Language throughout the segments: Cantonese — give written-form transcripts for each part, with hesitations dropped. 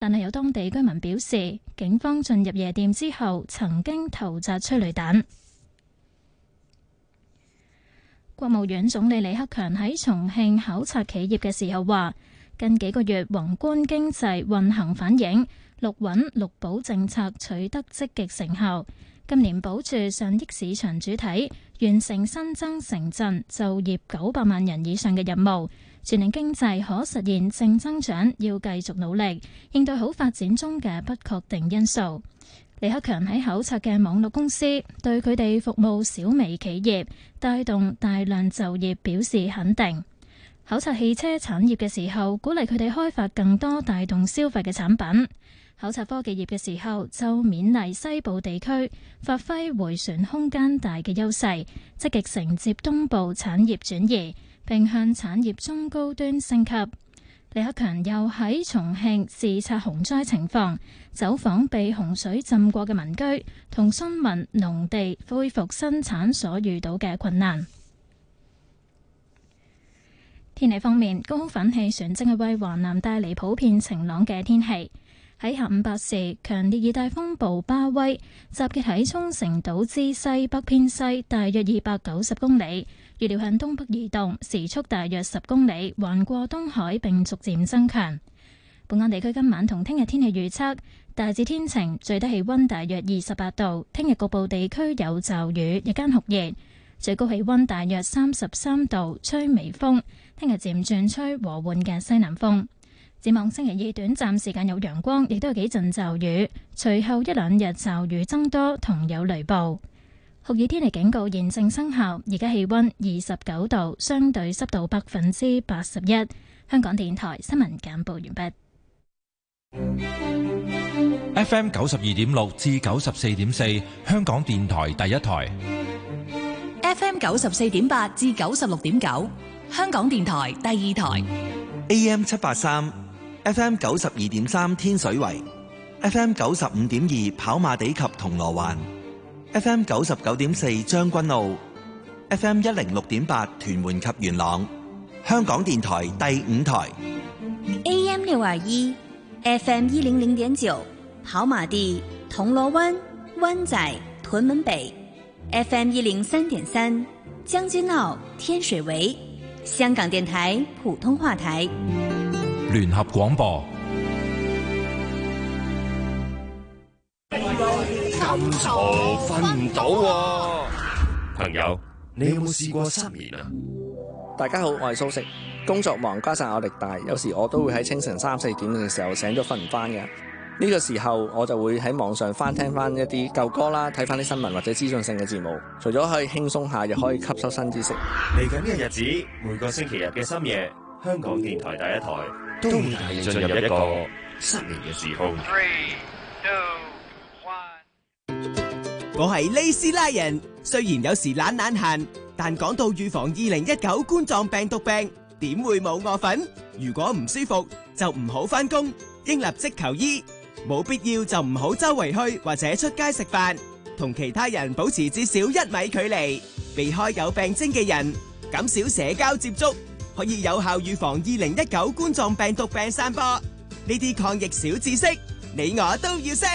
但係有當地居民表示，警方進入夜店之後曾經投擲催淚彈。國務院總理李克強喺重慶考察企業嘅時候話，近幾個月宏觀經濟運行反映六穩六保政策取得積極成效，今年保住上億市場主體，完成新增城鎮就業900萬人以上嘅任務，全年經濟可實現正增長，要繼續努力應對好發展中嘅不確定因素。李克強喺考察嘅網絡公司對佢哋服務小微企業帶動大量就業表示肯定。考察汽車產業嘅時候，鼓勵佢哋開發更多帶動消費嘅產品。考察科技業嘅時候，就勉勵西部地區發揮迴旋空間大嘅優勢，積極承接東部產業轉移，並向產業中高端升級。李克強又喺重慶視察洪災情況，走訪被洪水浸過嘅民居，同詢問農地恢復生產所遇到嘅困難。天氣方面，高空反氣旋正係為華南帶嚟普遍晴朗嘅天氣。喺下午8時，強烈熱帶風暴巴威集結喺沖繩島之西北偏西大約290公里，預料向東北移動，時速大約10公里，橫過東海並逐漸增強。本港地區今晚同聽日天氣預測大致天晴，最低氣溫大約28度。聽日局部地區有驟雨，日間酷熱，最高氣溫大約33度，吹微風。聽日漸轉吹和緩嘅西南風。展望星期二短暫時間有陽光，亦都有幾陣驟雨，隨後一兩日驟雨增多同有雷暴。酷熱天氣警告現正生效，而家氣溫29度，相對濕度81%。香港電台新聞簡報完畢。 FM 92.6至94.4，香港電台第一台。 FM 94.8至96.9，香港電台第二台。 AM 783，FM 92.3天水圍，FM 95.2跑馬地及銅鑼灣，FM 99.4將軍澳，FM 106.8屯門及元朗，香港電台第五台。 AM 621，FM 100.9跑馬地、銅鑼灣、灣仔、屯門北，FM 103.3將軍澳、天水圍。香港電台普通話台聯合廣播。 咁嘈瞓唔到喎，朋友，你有冇試過失眠啊？ 大家好，我係蘇軾。工作忙加上壓力大，有時我都會喺清晨3、4點嘅時候醒咗瞓唔翻嘅。呢個時候我就會喺網上翻聽翻一啲舊歌啦，睇翻啲新聞或者資訊性嘅節目，除咗可以輕鬆下，又可以吸收新知識。 嚟緊嘅日子，每個星期日嘅深夜，香港電台第一台都會帶你進入一個失眠嘅時空。 我係利斯拉人，雖然有時懶閒，但講到預防2019冠狀病毒病，點會冇我份？如果唔舒服，就唔好返工，應立即求醫。冇必要就唔好周圍去或者出街食飯，同其他人保持至少1米距離，避開有病徵嘅人，減少社交接觸，可以有效預防2019冠狀病毒病散播。呢啲抗疫小知識，你我都要識。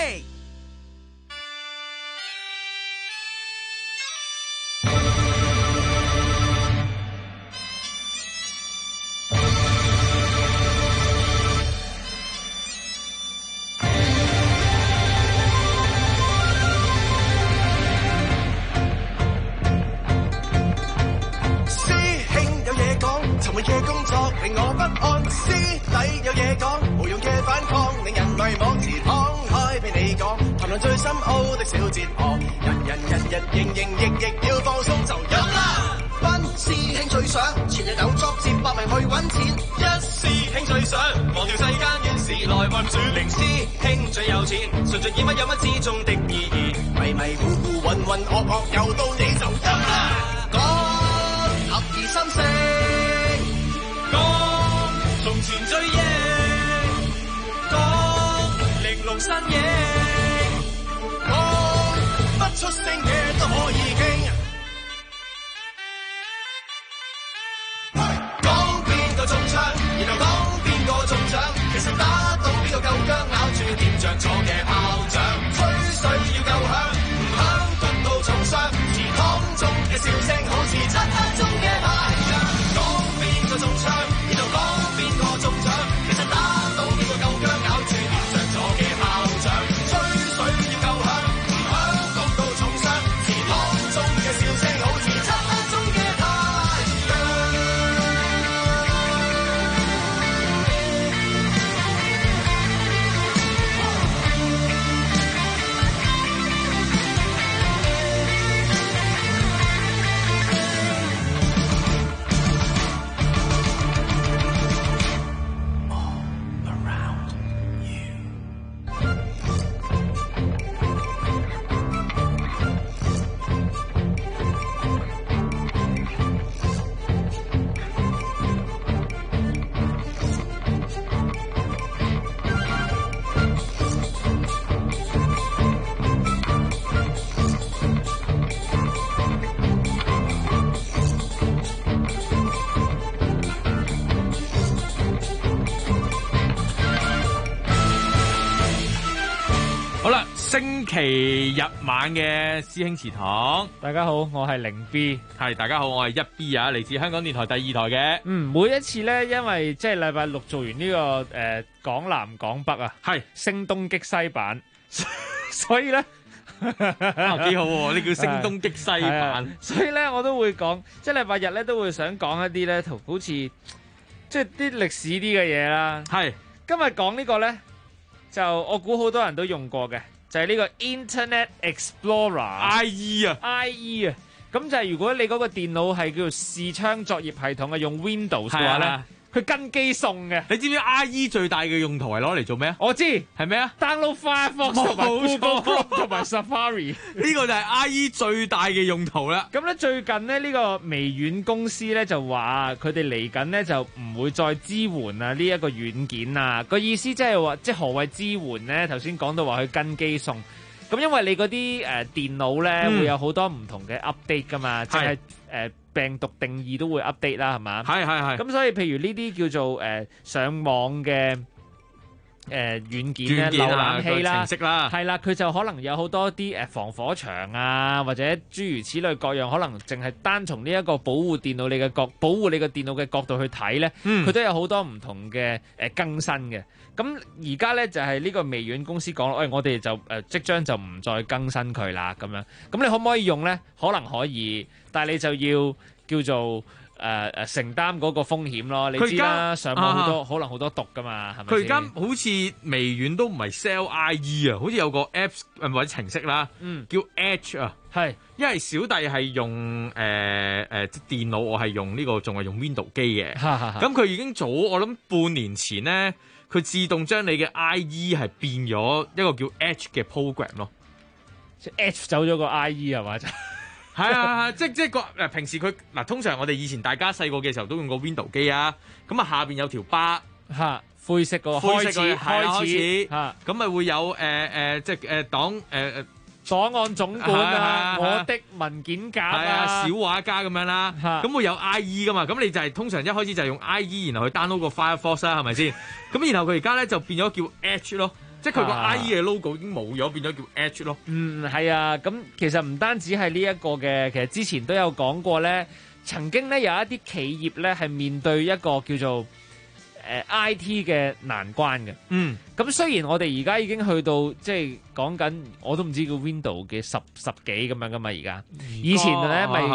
最深奧的小哲學，人營亦要放鬆就有啦。班師兄最想全日有作戰，8名去揾錢。一師兄最想忘掉世間怨事來運轉。0師兄最有錢，純粹以乜有乜之中的意義。迷糊混噩又到你就有啦。講合二心聲，講從前追憶，講玲瓏身影。出聲嘅都可以傾，講邊個中槍，然後講邊個中獎，其實打到邊個夠薑。 星期日晚嘅師兄祠堂。 大家好，我係零 B， 係大家好，我係一 B 啊，嚟自香港電台第2台嘅。 每一次咧，因為即係禮拜六做完呢、個港南港北啊， 係聲東擊西版，所以咧幾好喎，呢叫聲東擊西版。 所以咧，我都會講，即係禮拜日咧都會想講一啲咧，好似即係啲歷史啲嘅嘢啦。 係今日講呢個咧，就我估好多人都用過嘅，就係呢個 Internet Explorer IE 啊。咁就係如果你嗰個電腦係叫做視窗作業系統啊，用 Windows 嘅話咧，佢跟機送嘅。 你知唔知 IE 最大嘅用途係攞嚟做咩啊？ 我知係咩啊 ？download Firefox 同埋 Google Chrome 同埋 Safari， 呢個就係 IE 最大嘅用途啦。 咁咧最近咧呢個微軟公司咧就話佢哋嚟緊咧就唔會再支援啊呢一個軟件啊。個意思即係話，即係何謂支援咧？頭先講到話佢跟機送。咁因為你嗰啲電腦咧會有好多唔同嘅 update 噶嘛，即係病毒定義都會 update 啦，係嘛？ 係。 咁所以譬如呢啲叫做上網嘅軟件咧、瀏覽器啦、 程式啦， 係啦，佢就可能有好多啲防火牆啊，或者諸如此類各樣，可能淨係單從呢一個保護你個電腦嘅角度去睇咧，佢都有好多唔同嘅更新嘅。咁而家咧就係呢個微軟公司講，我哋就即將就唔再更新佢啦，咁樣。咁你可唔可以用咧？可能可以，但係你就要叫做承擔嗰個風險咯。你知啦，上網可能好多毒噶嘛，係咪？ 佢而家好似微軟都唔係 sell IE 啊，好似有個 apps 或者程式啦，叫 Edge 啊。 係， 因為小弟係用電腦，我係用呢個仲係用 Windows 機嘅。咁佢已經早我諗半年前咧。佢自動將你嘅 IE 係變咗一個叫 Edge 嘅 program 咯， 即係 Edge 走咗個 IE 係嘛？ 係啊，即係個平時佢嗱，通常我哋以前大家細個嘅時候都用過 Windows 機啊，咁啊下邊有條巴灰色個開始咁咪會有即係檔案總管啊，我的文件夾啊， 小畫家咁樣啦，咁會有 IE 噶嘛，咁你就係通常一開始就係用 IE， 然後去 download 個 Firefox 啦，係咪先？咁然後佢而家咧就變咗叫 Edge 咯，即係佢個 IE 嘅 logo 已經冇咗，變咗叫 Edge 咯。 係啊，咁其實唔單止係呢一個嘅，其實之前都有講過咧，曾經咧有一啲企業咧係面對一個叫做IT 嘅難關嘅。咁雖然我哋而家已經去到即係講緊，我都唔知叫 Windows 嘅十幾咁樣噶嘛，而家以前咧咪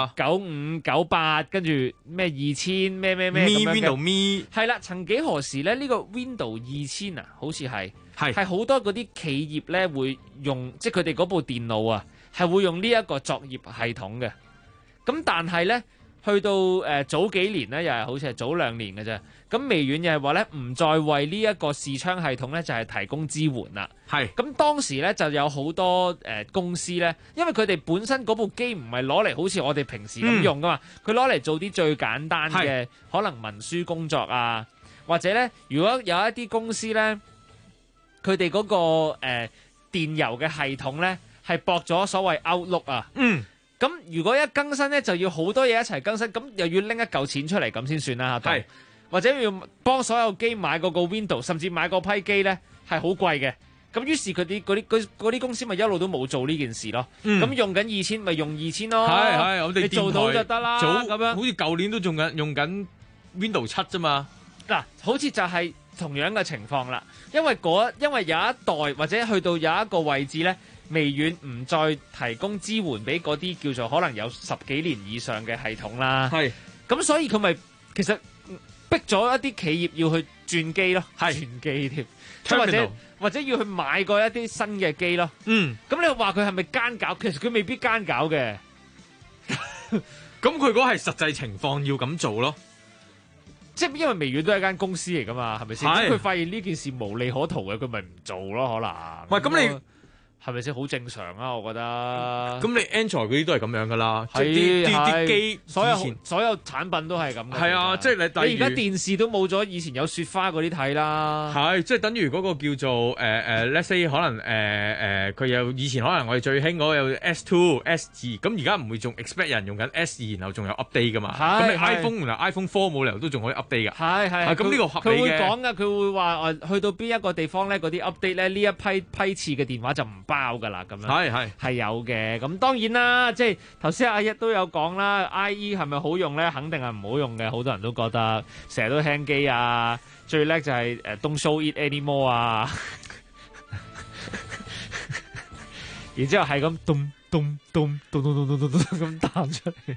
95、98，跟住咩2000咩咁樣 Windows Me 係啦，曾幾何時咧呢個 Windows 2000啊，好似係好多嗰啲企業咧會用，即係佢哋嗰部電腦啊係會用呢一個作業系統嘅。咁但係咧去到早幾年咧，又係好似係早2年嘅啫。咁微軟又係話咧，唔再為呢一個視窗系統咧，就係提供支援啦。咁當時咧就有好多公司咧，因為佢哋本身嗰部機唔係攞嚟好似我哋平時咁用噶嘛，佢攞嚟做啲最簡單嘅可能文書工作啊，或者咧如果有一啲公司咧，佢哋嗰個電郵嘅系統咧係駁咗所謂 Outlook 啊。咁如果一更新咧，就要好多嘢一齊更新，咁又要拎一嚿錢出嚟咁先算啦。或者要幫所有機買嗰個 Windows， 甚至買嗰批機咧係好貴嘅。咁於是佢啲嗰啲公司咪一路都冇做呢件事咯。咁用緊2000咪用2000咯。 我哋你做到就得啦。咁樣好似舊年都用緊 Windows 7啫嘛。 嗱，好似就係同樣嘅情況啦。因為有一代或者去到有一個位置咧，微軟唔再提供支援俾嗰啲叫做可能有10幾年以上嘅系統啦。咁所以佢咪其實逼咗一啲企業要去轉機咯，轉機添，或者要去買過一啲新嘅機咯。咁你話佢係咪奸狡？其實佢未必奸狡嘅。 咁佢嗰係實際情況要咁做咯， 即係因為微軟都係一間公司嚟噶嘛，係咪先？咁佢發現呢件事無利可圖嘅，佢咪唔做咯，可能。 喂，咁你係咪先好正常啊？我覺得。 咁你 Android 嗰啲都係咁樣噶啦，即係啲機， 所有產品都係咁。 係啊，即係你而家電視都冇咗以前有雪花嗰啲睇啦。 係，即係等於嗰個叫做let's say 可能佢有以前可能我哋最興嗰個有 S2、S2，咁而家唔會仲 expect 人用緊 S2，然後仲有 update 噶嘛？咁你 iPhone 4冇理由都仲可以 update 噶。係。咁呢個合理嘅。 佢會講噶，佢會話去到邊一個地方咧，嗰啲 update 咧呢一批次嘅電話就唔包㗎啦，咁樣係有嘅。咁當然啦，即係頭先阿一都有講啦 ，IE 係咪好用咧？肯定係唔好用嘅，好多人都覺得成日都輕機啊，最叻就係Don't show it anymore 啊，然之後係咁咚咚咚咚咚咚咚咚咚咁彈出嚟，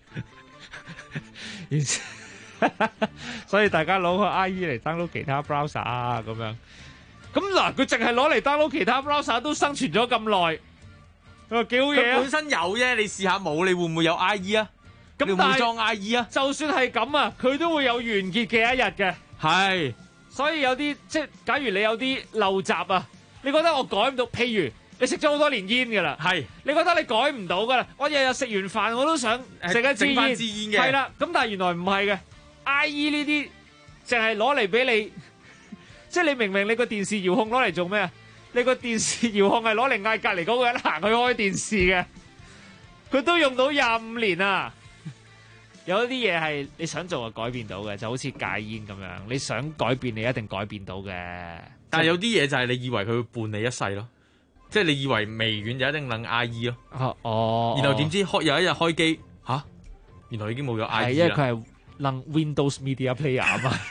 然之所以大家攞個 IE 嚟 download 其他 browser 啊，咁樣。咁嗱，佢淨係攞嚟 download 其他 browser 都生存咗咁耐，幾好嘢啊！ 佢本身有啫，你試下冇，你會唔會有 IE 啊？咁你會唔會裝 IE 啊？ 就算係咁啊，佢都會有完結嘅一日嘅。 係， 所以有啲即係，假如你有啲陋習啊，你覺得我改唔到，譬如你食咗好多年煙㗎啦， 係， 你覺得你改唔到㗎啦，我日日食完飯我都想食一支煙嘅， 係啦。咁但係原來唔係嘅 ，IE 呢啲淨係攞嚟俾你。即係你明明你個電視遙控攞嚟做咩啊？你個電視遙控係攞嚟嗌隔離嗰個人行去開電視嘅，佢都用到25年啊！有一啲嘢係你想做就改變到嘅，就好似戒煙咁樣，你想改變你一定改變到嘅。 但係有啲嘢就係你以為佢會伴你一世咯，即係你以為微軟就一定能 IE 咯。然後點知有一日開機嚇，原來已經冇咗 IE 啦。 係因為佢係能 Windows Media Player 啊嘛。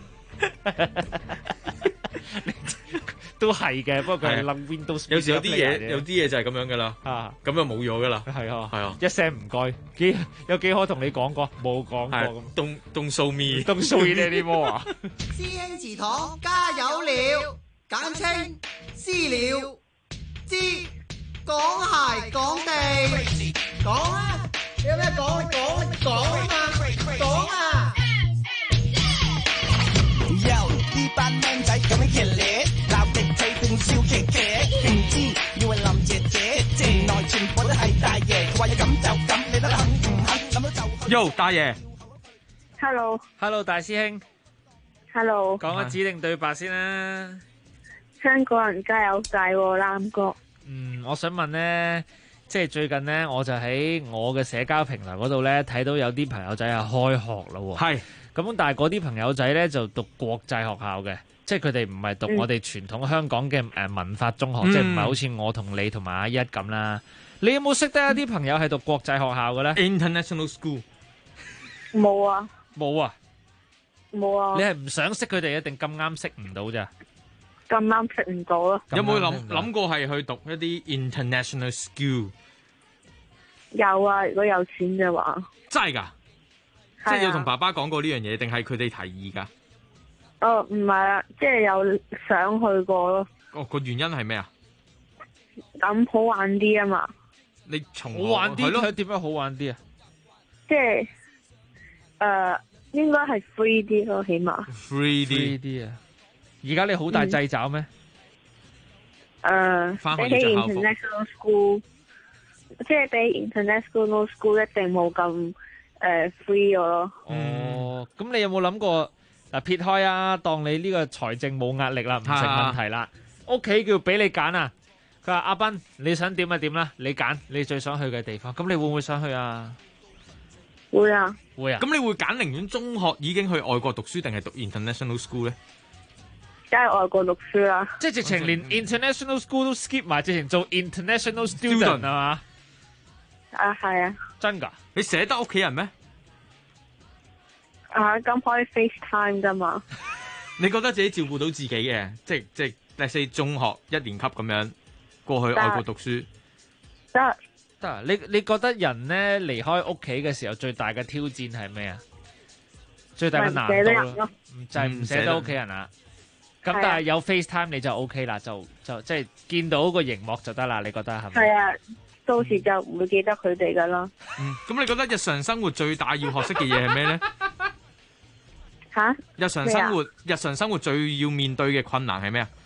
都係嘅，不過佢係諗 Windows。有時有啲嘢就係咁樣噶啦，咁就冇咗噶啦。係啊，一聲唔該，有幾可同你講過，冇講過咁。 Don't show me， don't show me anymore啊！ 師兄祠堂加油了，簡稱私了，知講鞋講地，講啊！有咩講？講啊嘛，講啊！呢班僆仔咁樣騎呢，鬧極氣定笑騎騎，唔知要係林姐姐，城內全部都係大爺，佢話要咁就咁，你得肯唔肯諗到就。 Yo， 大爺 ，Hello， 大師兄 ，Hello， 講個指定對白先啦。 香港人加油界喎，南哥。 我想問咧，即係最近咧，我就喺我嘅社交平台嗰度咧睇到有啲朋友仔係開學啦喎。 係。 咁但係嗰啲朋友仔咧就讀國際學校嘅，即係佢哋唔係讀我哋傳統香港嘅文法中學，即係唔係好似我同你同埋阿一咁啦。你有冇識得一啲朋友係讀國際學校嘅咧 ？International school 冇啊， 冇啊， 冇啊。 你係唔想識佢哋，一定咁啱識唔到咋？ 咁啱識唔到咯。 有冇諗過係去讀一啲 international school？ 有啊，如果有錢嘅話。 真係㗎？即係有同爸爸講過呢樣嘢，定係佢哋提議㗎？ 唔係啊，即係有想去過咯。 個原因係咩啊？ 咁好玩啲啊嘛！ 你從好玩啲，佢點樣好玩啲啊？ 即係應該係 free 啲咯，起碼 free 啲啊！而家你好大掣肘咩？ 比起 international school， 即係比 international school 一定冇咁free 咗咯。 咁你有冇諗過嗱？撇開啊，當你呢個財政冇壓力啦，唔成問題啦。屋企叫俾你揀啊！佢話阿斌，你想點就點啦，你揀你最想去嘅地方。咁你會唔會想去啊？ 會啊， 會啊。 咁你會揀寧願中學已經去外國讀書，定係讀 international school 咧？ 梗係外國讀書啦。 即係直情連 international school 都 skip 埋，直情做 international student 係嘛？ 係啊。 真㗎？ 你捨得屋企人咩？ 咁可以 FaceTime 㗎嘛？ 你覺得自己照顧到自己嘅，即係例如中學1年級咁樣過去外國讀書得。 你覺得人咧離開屋企嘅時候最大嘅挑戰係咩啊？最大嘅難度咯，就係唔捨得屋企人啊。咁但係有 FaceTime 你就 OK 啦，就即係見到個熒幕就得啦。你覺得係咪？ 係啊，到時就唔會記得佢哋噶啦。 咁你覺得日常生活最大要學識嘅嘢係咩咧？ 吓？ 日常生活最要面對嘅困難係咩啊？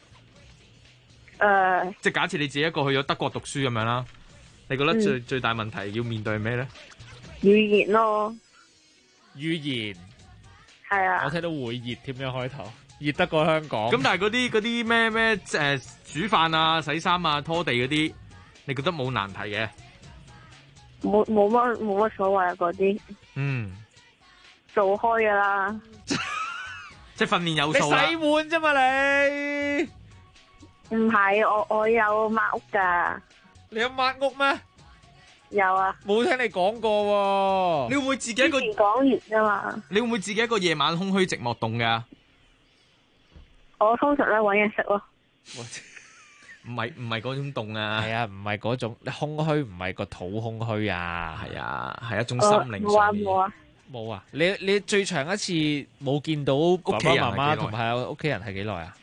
即係假設你自己一個去咗德國讀書咁樣啦，你覺得最大問題要面對係咩咧？ 語言咯。 語言。係啊。 我聽到會熱添一開頭。熱得過香港， 咁但係嗰啲咩煮飯啊、洗衫啊、拖地嗰啲，你覺得冇難題嘅？ 冇乜所謂啊嗰啲。做開噶啦。 即係訓練有素啦。 你洗碗啫嘛你？ 唔係，我有抹屋㗎。 你有抹屋咩？ 有啊。 冇聽你講過喎。 你會唔會自己一個？ 之前講完啫嘛。 你會唔會自己一個夜晚空虛寂寞凍㗎？ 我通常咧搵嘢食咯。 唔係嗰種凍啊。 係啊，唔係嗰種，你空虛唔係個肚空虛啊。 係啊，係一種心靈上面。 冇啊！你最長一次冇見到爸爸媽媽同埋屋企人係幾耐啊？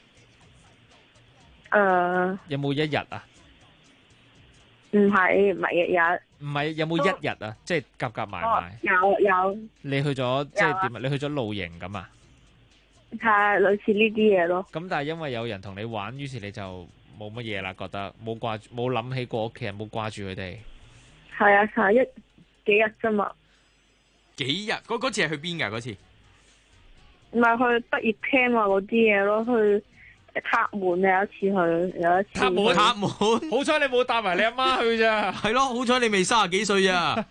有冇一日啊？ 唔係日日。 唔係有冇一日啊？即係夾埋埋。 有。 你去咗即係點啊？你去咗露營咁啊？ 係類似呢啲嘢咯。 咁但係因為有人同你玩，於是你就冇乜嘢啦，覺得冇諗起過屋企人，冇掛住佢哋。 係啊，係幾日啫嘛。 幾日？嗰次係去邊㗎？嗰次唔係去畢業 camp 啊嗰啲嘢咯，去塔門有一次去。 塔門， 好彩你冇帶埋你阿媽去咋。 係咯，好彩你未30幾歲啊！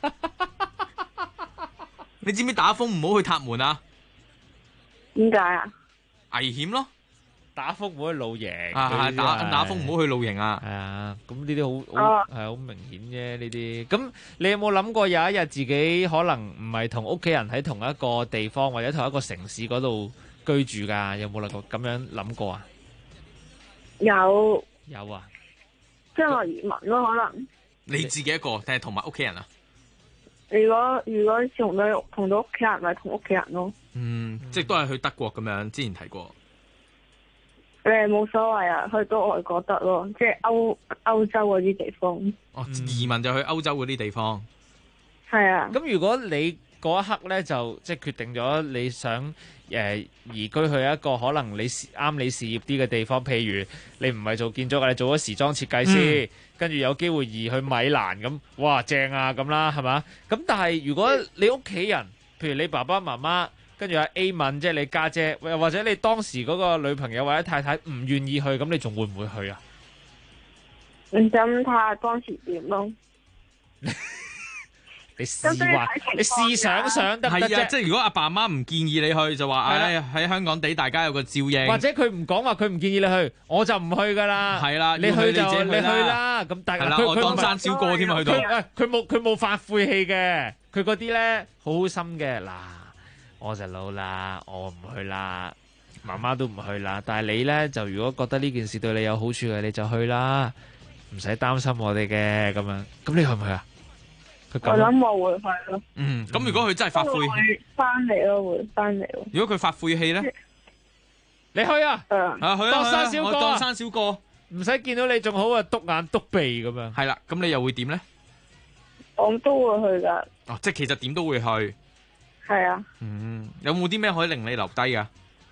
你知唔知打風唔好去塔門啊？ 點解啊？ 危險咯！ 打風唔好去露營。 打風唔好去露營啊！ 係啊，咁呢啲好明顯啫。呢啲咁你有冇諗過有一日自己可能唔係同屋企人喺同一個地方或者同一個城市嗰度居住㗎？有冇咁樣諗過啊？ 有啊， 將來移民咯，可能。 你自己一個定係同埋屋企人啊？ 如果同到屋企人，咪同屋企人咯。 即係都係去德國咁樣，之前提過。 冇所謂啊，去到外國得咯，即係歐洲嗰啲地方。 移民就去歐洲嗰啲地方。 係啊。 咁如果你嗰一刻咧就即係決定咗你想移居去一個可能你啱你事業啲嘅地方，譬如你唔係做建築，你做咗時裝設計師，跟住有機會移去米蘭咁，哇正啊咁啦，係嘛？咁但係如果你屋企人，譬如你爸爸媽媽，跟住阿 A 敏即係你家姐，或者你當時嗰個女朋友或者太太唔願意去，咁你仲會唔會去啊？ 唔想睇下當時點咯。 你試想得唔得啫？ 即係如果阿爸媽唔建議你去，就話喺香港地大家有個照應。 或者佢唔講話，佢唔建議你去，我就唔去噶啦。 係啦， 你去就你去啦。咁但係我當生小過添啊，去到佢冇發晦氣嘅，佢嗰啲咧好好心嘅。嗱，我就老啦，我唔去啦，媽媽都唔去啦。但係你咧就如果覺得呢件事對你有好處嘅，你就去啦，唔使擔心我哋嘅咁樣。咁你去唔去啊？ 我諗我會去咯。 咁如果佢真係發晦氣， 翻嚟咯，會翻嚟。 如果佢發晦氣咧， 你去啊？去啊！當生小哥， 當生小哥， 唔使見到你仲好啊，篤眼篤鼻咁樣。 係啦，咁你又會點咧？ 我都會去噶。 即係其實點都會去。 係啊。 有冇啲咩可以令你留低噶？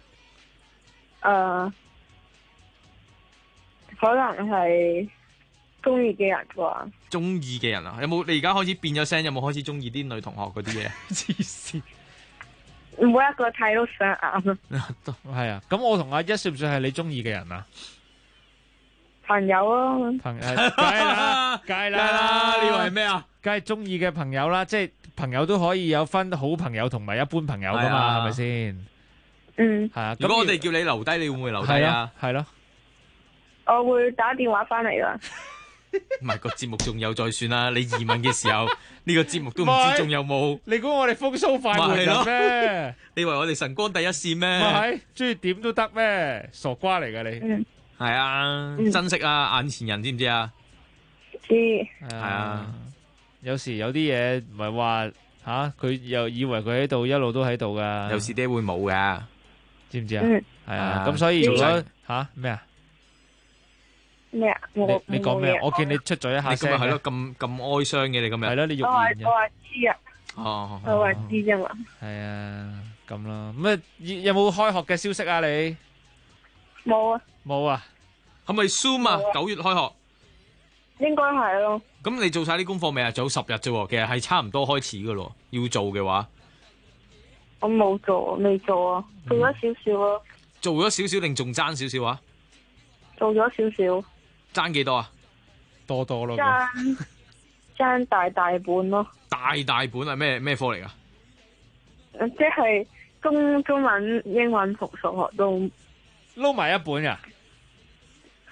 可能係中意嘅人啩。 中意嘅人啊，有冇？你而家開始變咗聲，有冇開始中意啲女同學嗰啲嘢？黐線， 每一個睇都上眼。 係啊，咁我同阿一算唔算係你中意嘅人啊？ 朋友咯。 梗係啦，梗係啦。 你以為係咩啊？ 梗係中意嘅朋友啦，即係朋友都可以有分好朋友同埋一般朋友噶嘛，係咪先？係啊。 如果我哋叫你留低，你會唔會留低啊？ 係咯。 我會打電話翻嚟噶。 唔係個節目仲有再算啦，你移民嘅時候呢個節目都唔知仲有冇？ 你估我哋風騷快活人咩？ 你以為我哋晨光第一線咩？ 係，中意點都得咩？傻瓜嚟噶你。 係啊，珍惜啊眼前人，知唔知啊？ 知。 係啊， 有時有啲嘢唔係話吓，佢又以為佢喺度，一路都喺度噶。 有時啲會冇噶， 知唔知啊？係啊，咁所以如果吓咩啊？ 咩啊？ 你講咩？我見你出咗一下聲。 你今日係咯，咁哀傷嘅你今日。 係咯，你欲言我話知啊。 哦。 我話知啫嘛。 係啊，咁咯。咁有冇開學嘅消息啊？你冇啊。 冇啊？ 係咪 Zoom 啊？9月開學。 應該係咯。 咁你做晒啲功課未啊？仲有10日啫，其實係差唔多開始噶咯。要做嘅話， 我冇做，未做啊，做咗少少咯。 做咗少少定仲爭少少啊？ 做咗少少。爭幾多啊？ 多咯。 爭大本咯。 大本係咩科嚟噶？ 即係中文、英文同數學都撈埋一本噶。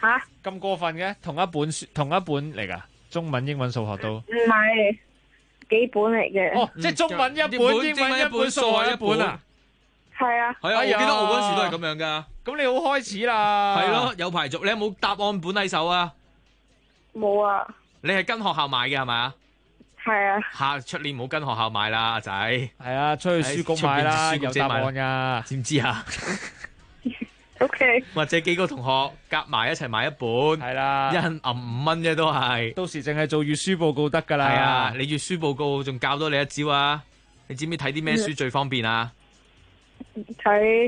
吓？ 咁過分嘅？同一本嚟㗎，中文、英文、數學都。 唔係幾本嚟嘅。 哦，即係中文一本，英文一本，數學一本啊？ 係啊。 係啊，我記得我嗰陣時都係咁樣噶。 咁你好開始啦。 係咯，有排續。你有冇答案本喺手啊？ 冇啊。 你係跟學校買嘅係咪啊？ 係啊。 下出年唔好跟學校買啦，阿仔。 係啊，出去書局買啦，有答案噶， 知唔知啊 ？OK。 或者幾個同學夾埋一齊買一本， 係啦， 一人揞5蚊啫都係。 到時淨係做閱書報告得噶啦。 係啊，你閱書報告仲教多你一招啊！你知唔知睇啲咩書最方便啊？ 睇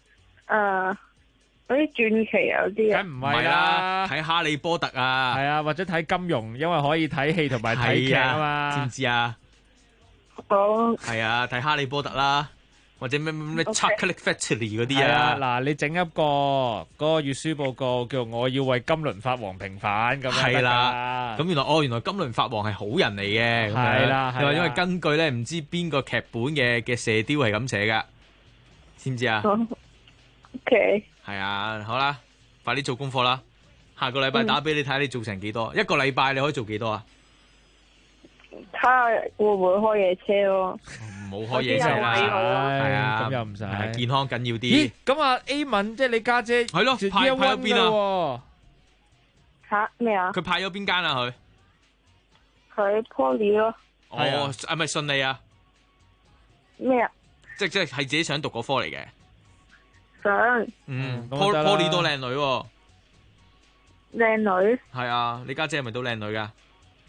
嗰啲傳奇有啲啊， 梗唔係啦， 睇哈利波特啊， 係啊，或者睇金庸，因為可以睇戲同埋睇劇啊嘛， 知唔知啊？ 哦， 係啊，睇哈利波特啦，或者咩 Chocolate Factory 嗰啲啊。 嗱，你整一個嗰個閱書報告，叫我要為金輪法王平反咁樣。 係啦，咁原來金輪法王係好人嚟嘅。 係啦， 你話因為根據咧唔知邊個劇本嘅射雕係咁寫噶，知唔知啊 ？OK。 係啊，好啦，快啲做功課啦。下個禮拜打俾你睇，你做成幾多？一個禮拜你可以做幾多啊？ 睇下會唔會開夜車咯？ 唔好開夜車啦，係啊， 咁又唔使， 健康緊要啲。 咦，咁啊 A 文即係你家姐， 係咯，派咗邊啊？ 吓咩啊？ 佢派咗邊間啊？ 佢 Poly 咯。 哦，係咪順利啊？ 咩啊？ 即係自己想讀嗰科嚟嘅。 想。 Poly 都靚女喎。 靚女。 係啊，你家姐係咪都靚女噶？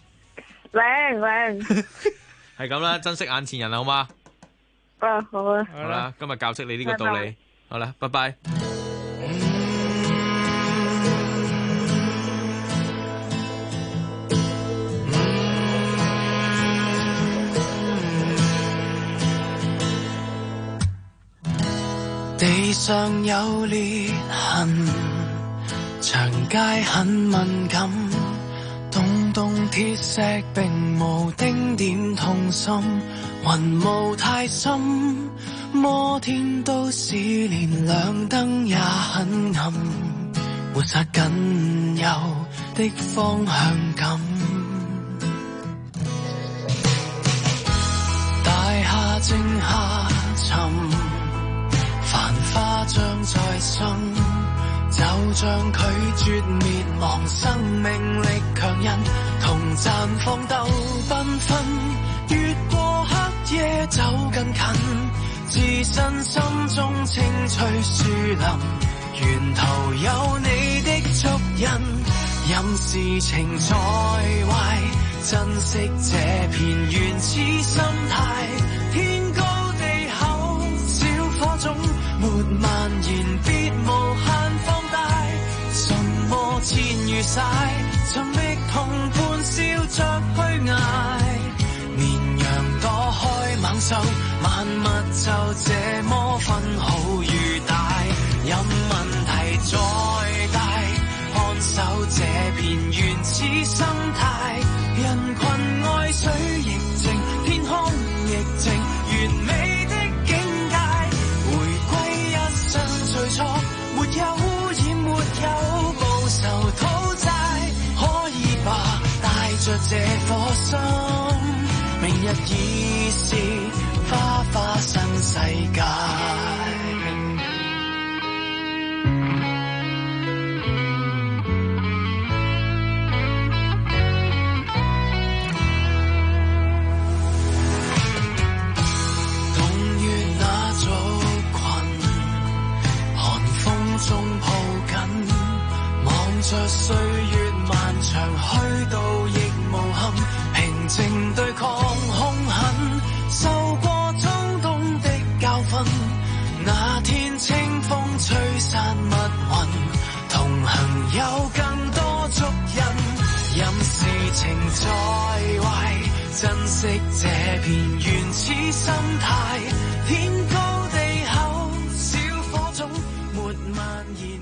靚。 係咁啦，珍惜眼前人好嗎？ 啊，好啊。 好啦，今日教識你呢個道理。好啦，拜拜。 地上有裂痕，長街很敏感，凍凍鐵石並無丁點痛心，雲霧太深，摩天都市連亮燈也很暗，抹殺僅有的方向感。大廈正下沉，繁花將再生，就像拒絕滅亡，生命力強人同綻放鬥繽紛，越過黑夜走更近，置身心中青翠樹林，沿途有你的足印，任事情再壞，珍惜這片原始心態，天高地厚，小火種沒蔓延，別無限放大，什麼千餘晒，尋覓同伴笑着去捱，綿羊躲開猛獸，萬物就這麼分好與大，任問題再大，看守這片原始生態，人群愛水亦靜，天空亦靜，完美的境界，回歸一生最初，沒有污染，沒有報仇討債，可以吧，帶着這顆心，明日已是花花新世界。着歲月漫長，虛度亦無憾，平靜對抗兇狠，受過衝動的教訓，那天清風吹散密雲，同行有更多足印，任事情再壞，珍惜這片原始心態，天高地厚，小火種沒蔓延。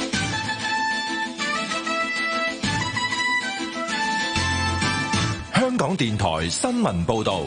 香港電台新聞報道。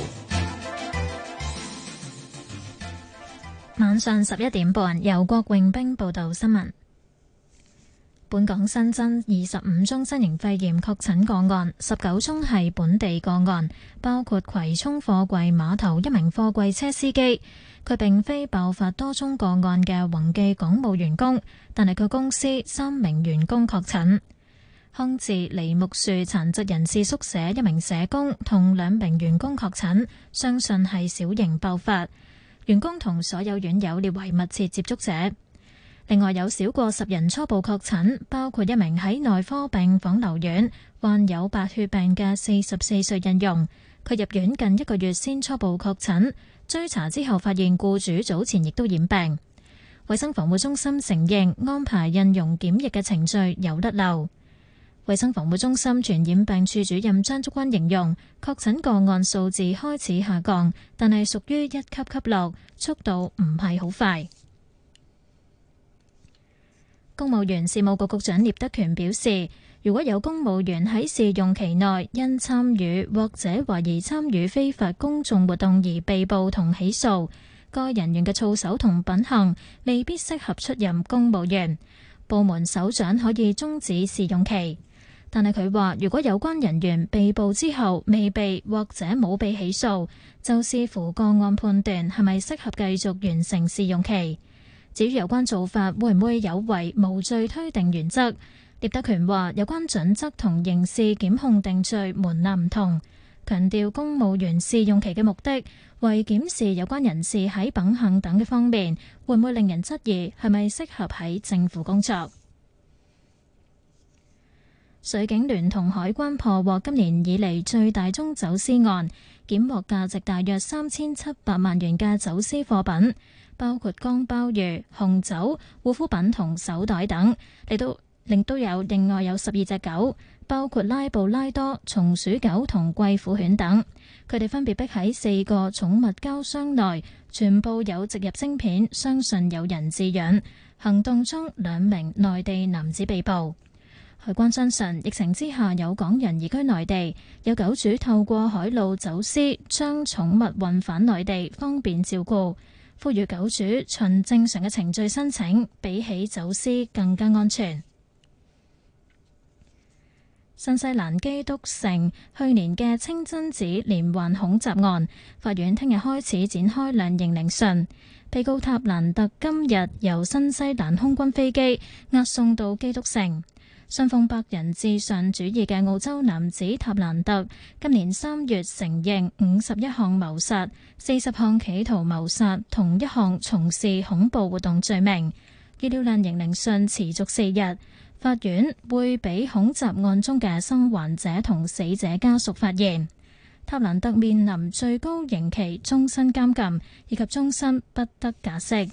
晚上11點半，由郭永兵報道新聞。本港新增25宗新型肺炎確診個案，19宗係本地個案，包括葵涌貨櫃碼頭一名貨櫃車司機，佢並非爆發多宗個案嘅宏記港務員工，但係佢公司3名員工確診。康治梨木樹殘疾人士宿舍一名社工同2名員工確診，相信係小型爆發。員工同所有院友列為密切接觸者。另外有少過10人初步確診，包括一名喺內科病房留院患有白血病嘅44歲印傭，佢入院近1個月先初步確診，追查之後發現僱主早前亦都染病。衛生防護中心承認安排印傭檢疫嘅程序有甩漏。衛生防護中心傳染病處主任張竹君形容，確診個案數字開始下降，但係屬於1級級落，速度唔係好快。公務員事務局局長聶德權表示，如果有公務員喺試用期內因參與或者懷疑參與非法公眾活動而被捕同起訴，該人員嘅操守同品行未必適合出任公務員，部門首長可以終止試用期。但係佢話，如果有關人員被捕之後未被或者冇被起訴，就視乎個案判斷係咪適合繼續完成試用期。至於有關做法會唔會有違無罪推定原則，聶德權話有關準則同刑事檢控定罪門檻唔同，強調公務員試用期嘅目的為檢視有關人士喺品行等嘅方面會唔會令人質疑係咪適合喺政府工作。水警聯同海關破獲今年以嚟最大宗走私案，檢獲價值大約3700萬元嘅走私貨品，包括乾鮑魚、紅酒、護膚品同手袋等，另外有12隻狗，包括拉布拉多、松鼠狗同貴婦犬等。佢哋分別逼喺4個寵物膠箱內，全部有植入晶片，相信有人飼養。行動中2名內地男子被捕。海關相信疫情之下有港人移居內地，有狗主透過海路走私將寵物運返內地，方便照顧。呼籲狗主循正常嘅程序申請，比起走私更加安全。新西蘭基督城去年嘅清真寺連環恐襲案，法院聽日開始展開量刑聆訊。被告塔蘭特今日由新西蘭空軍飛機押送到基督城。信奉白人至上主義嘅澳洲男子塔蘭特今年3月承認51項謀殺、40項企圖謀殺同1項從事恐怖活動罪名。預料量刑聆訊持續4日，法院會俾恐襲案中嘅生還者同死者家屬發言。塔蘭特面臨最高刑期終身監禁以及終身不得假釋。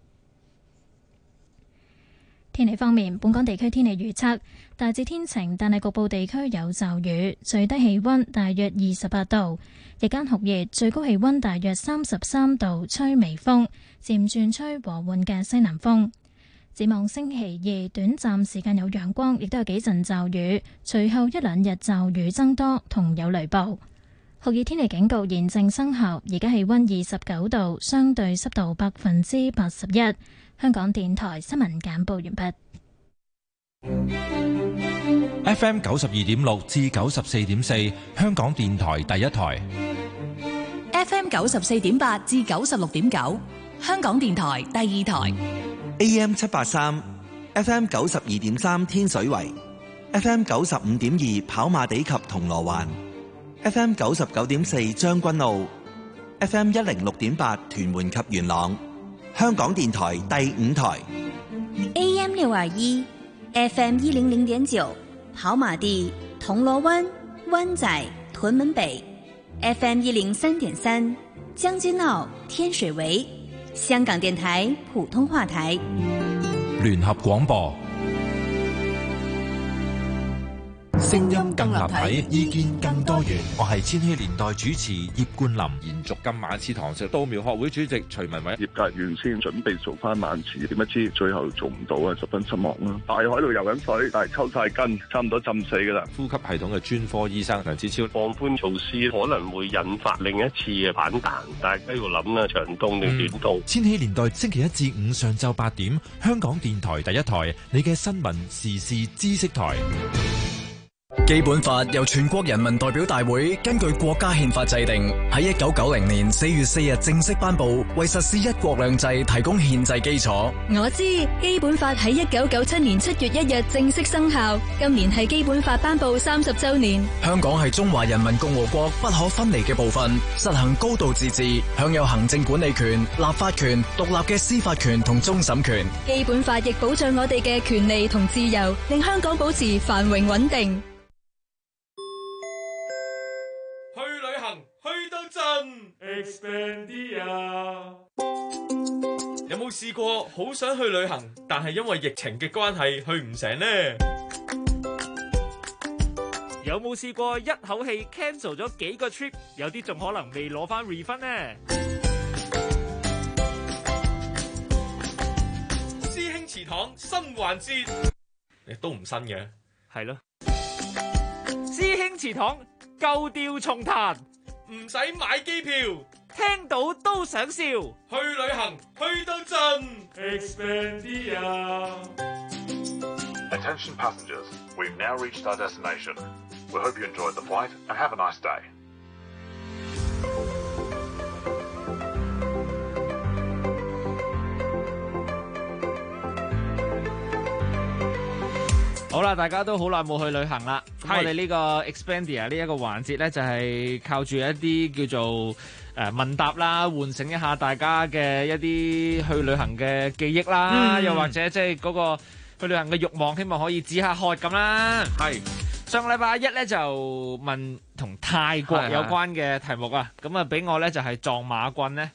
天氣方面，本港地區天氣預測大致天晴，但係局部地區有驟雨，最低氣溫大約28度，日間酷熱，最高氣溫大約33度，吹微風，漸轉吹和緩嘅西南風。展望星期2，短暫時間有陽光，亦都有幾陣驟雨，隨後1、2日驟雨增多，同有雷暴。酷熱天氣警告現正生效，而家氣溫29度，相對濕度81%。香港電台新聞簡報完畢。 FM 92.6至94.4，香港電台第一台。 FM 94.8至96.9，香港電台第二台。 AM 783 FM 92.3天水圍 FM 95.2跑馬地及銅鑼灣 FM 99.4將軍澳 FM 106.8屯門及元朗。香港電台第5台 AM 621 FM 100.9跑馬地銅鑼灣灣仔屯門北 FM 103.3將軍澳天水圍。香港電台普通話台聯合廣播。 聲音更立體，意見更多元。我係千禧年代主持葉冠霖。 延續今晚次堂食，稻苗學會主席徐文偉。 業界原先準備做翻晚市，點不知最後做唔到啊，十分失望啦！大海度游緊水，但係抽晒筋，差唔多浸死噶啦。 呼吸系統嘅專科醫生梁子超， 放寬措施可能會引發另一次嘅反彈，大家要諗啦，長冬定短冬。 千禧年代星期一至五上晝8點，香港電台第一台，你嘅新聞時事知識台。 基本法由全國人民代表大會根據國家憲法制定，喺1990年4月4日正式頒布，為實施一國兩制提供憲制基礎。 我知基本法喺1997年7月1日正式生效，今年係基本法頒布30週年。 香港係中華人民共和國不可分離嘅部分，實行高度自治，享有行政管理權、立法權、獨立嘅司法權同終審權。 基本法亦保障我哋嘅權利同自由，令香港保持繁榮穩定。 去到盡 Expandia， 有冇試過好想去旅行，但係因為疫情嘅關係去唔成呢？ 有冇試過一口氣 cancel 咗幾個 trip， 有啲仲可能未攞翻 refund 呢？ 師兄祠堂新環節，都唔新嘅， 係咯。師兄祠堂舊調重彈。 唔使買機票， 聽到都想笑。 去旅行去到盡 Expandia。 Attention passengers, we've now reached our destination. We hope you enjoyed the flight and have a nice day. 好啦，大家都好耐冇去旅行啦。我哋呢個 Expandia 呢一個環節呢，就係靠住一啲叫做問答啦，喚醒一下大家嘅一啲去旅行嘅記憶啦，又或者即係嗰個去旅行嘅慾望，希望可以止下渴咁啦。 係上個禮拜阿一呢，就問同泰國有關嘅題目啊，咁啊俾我呢，就係撞馬棍呢，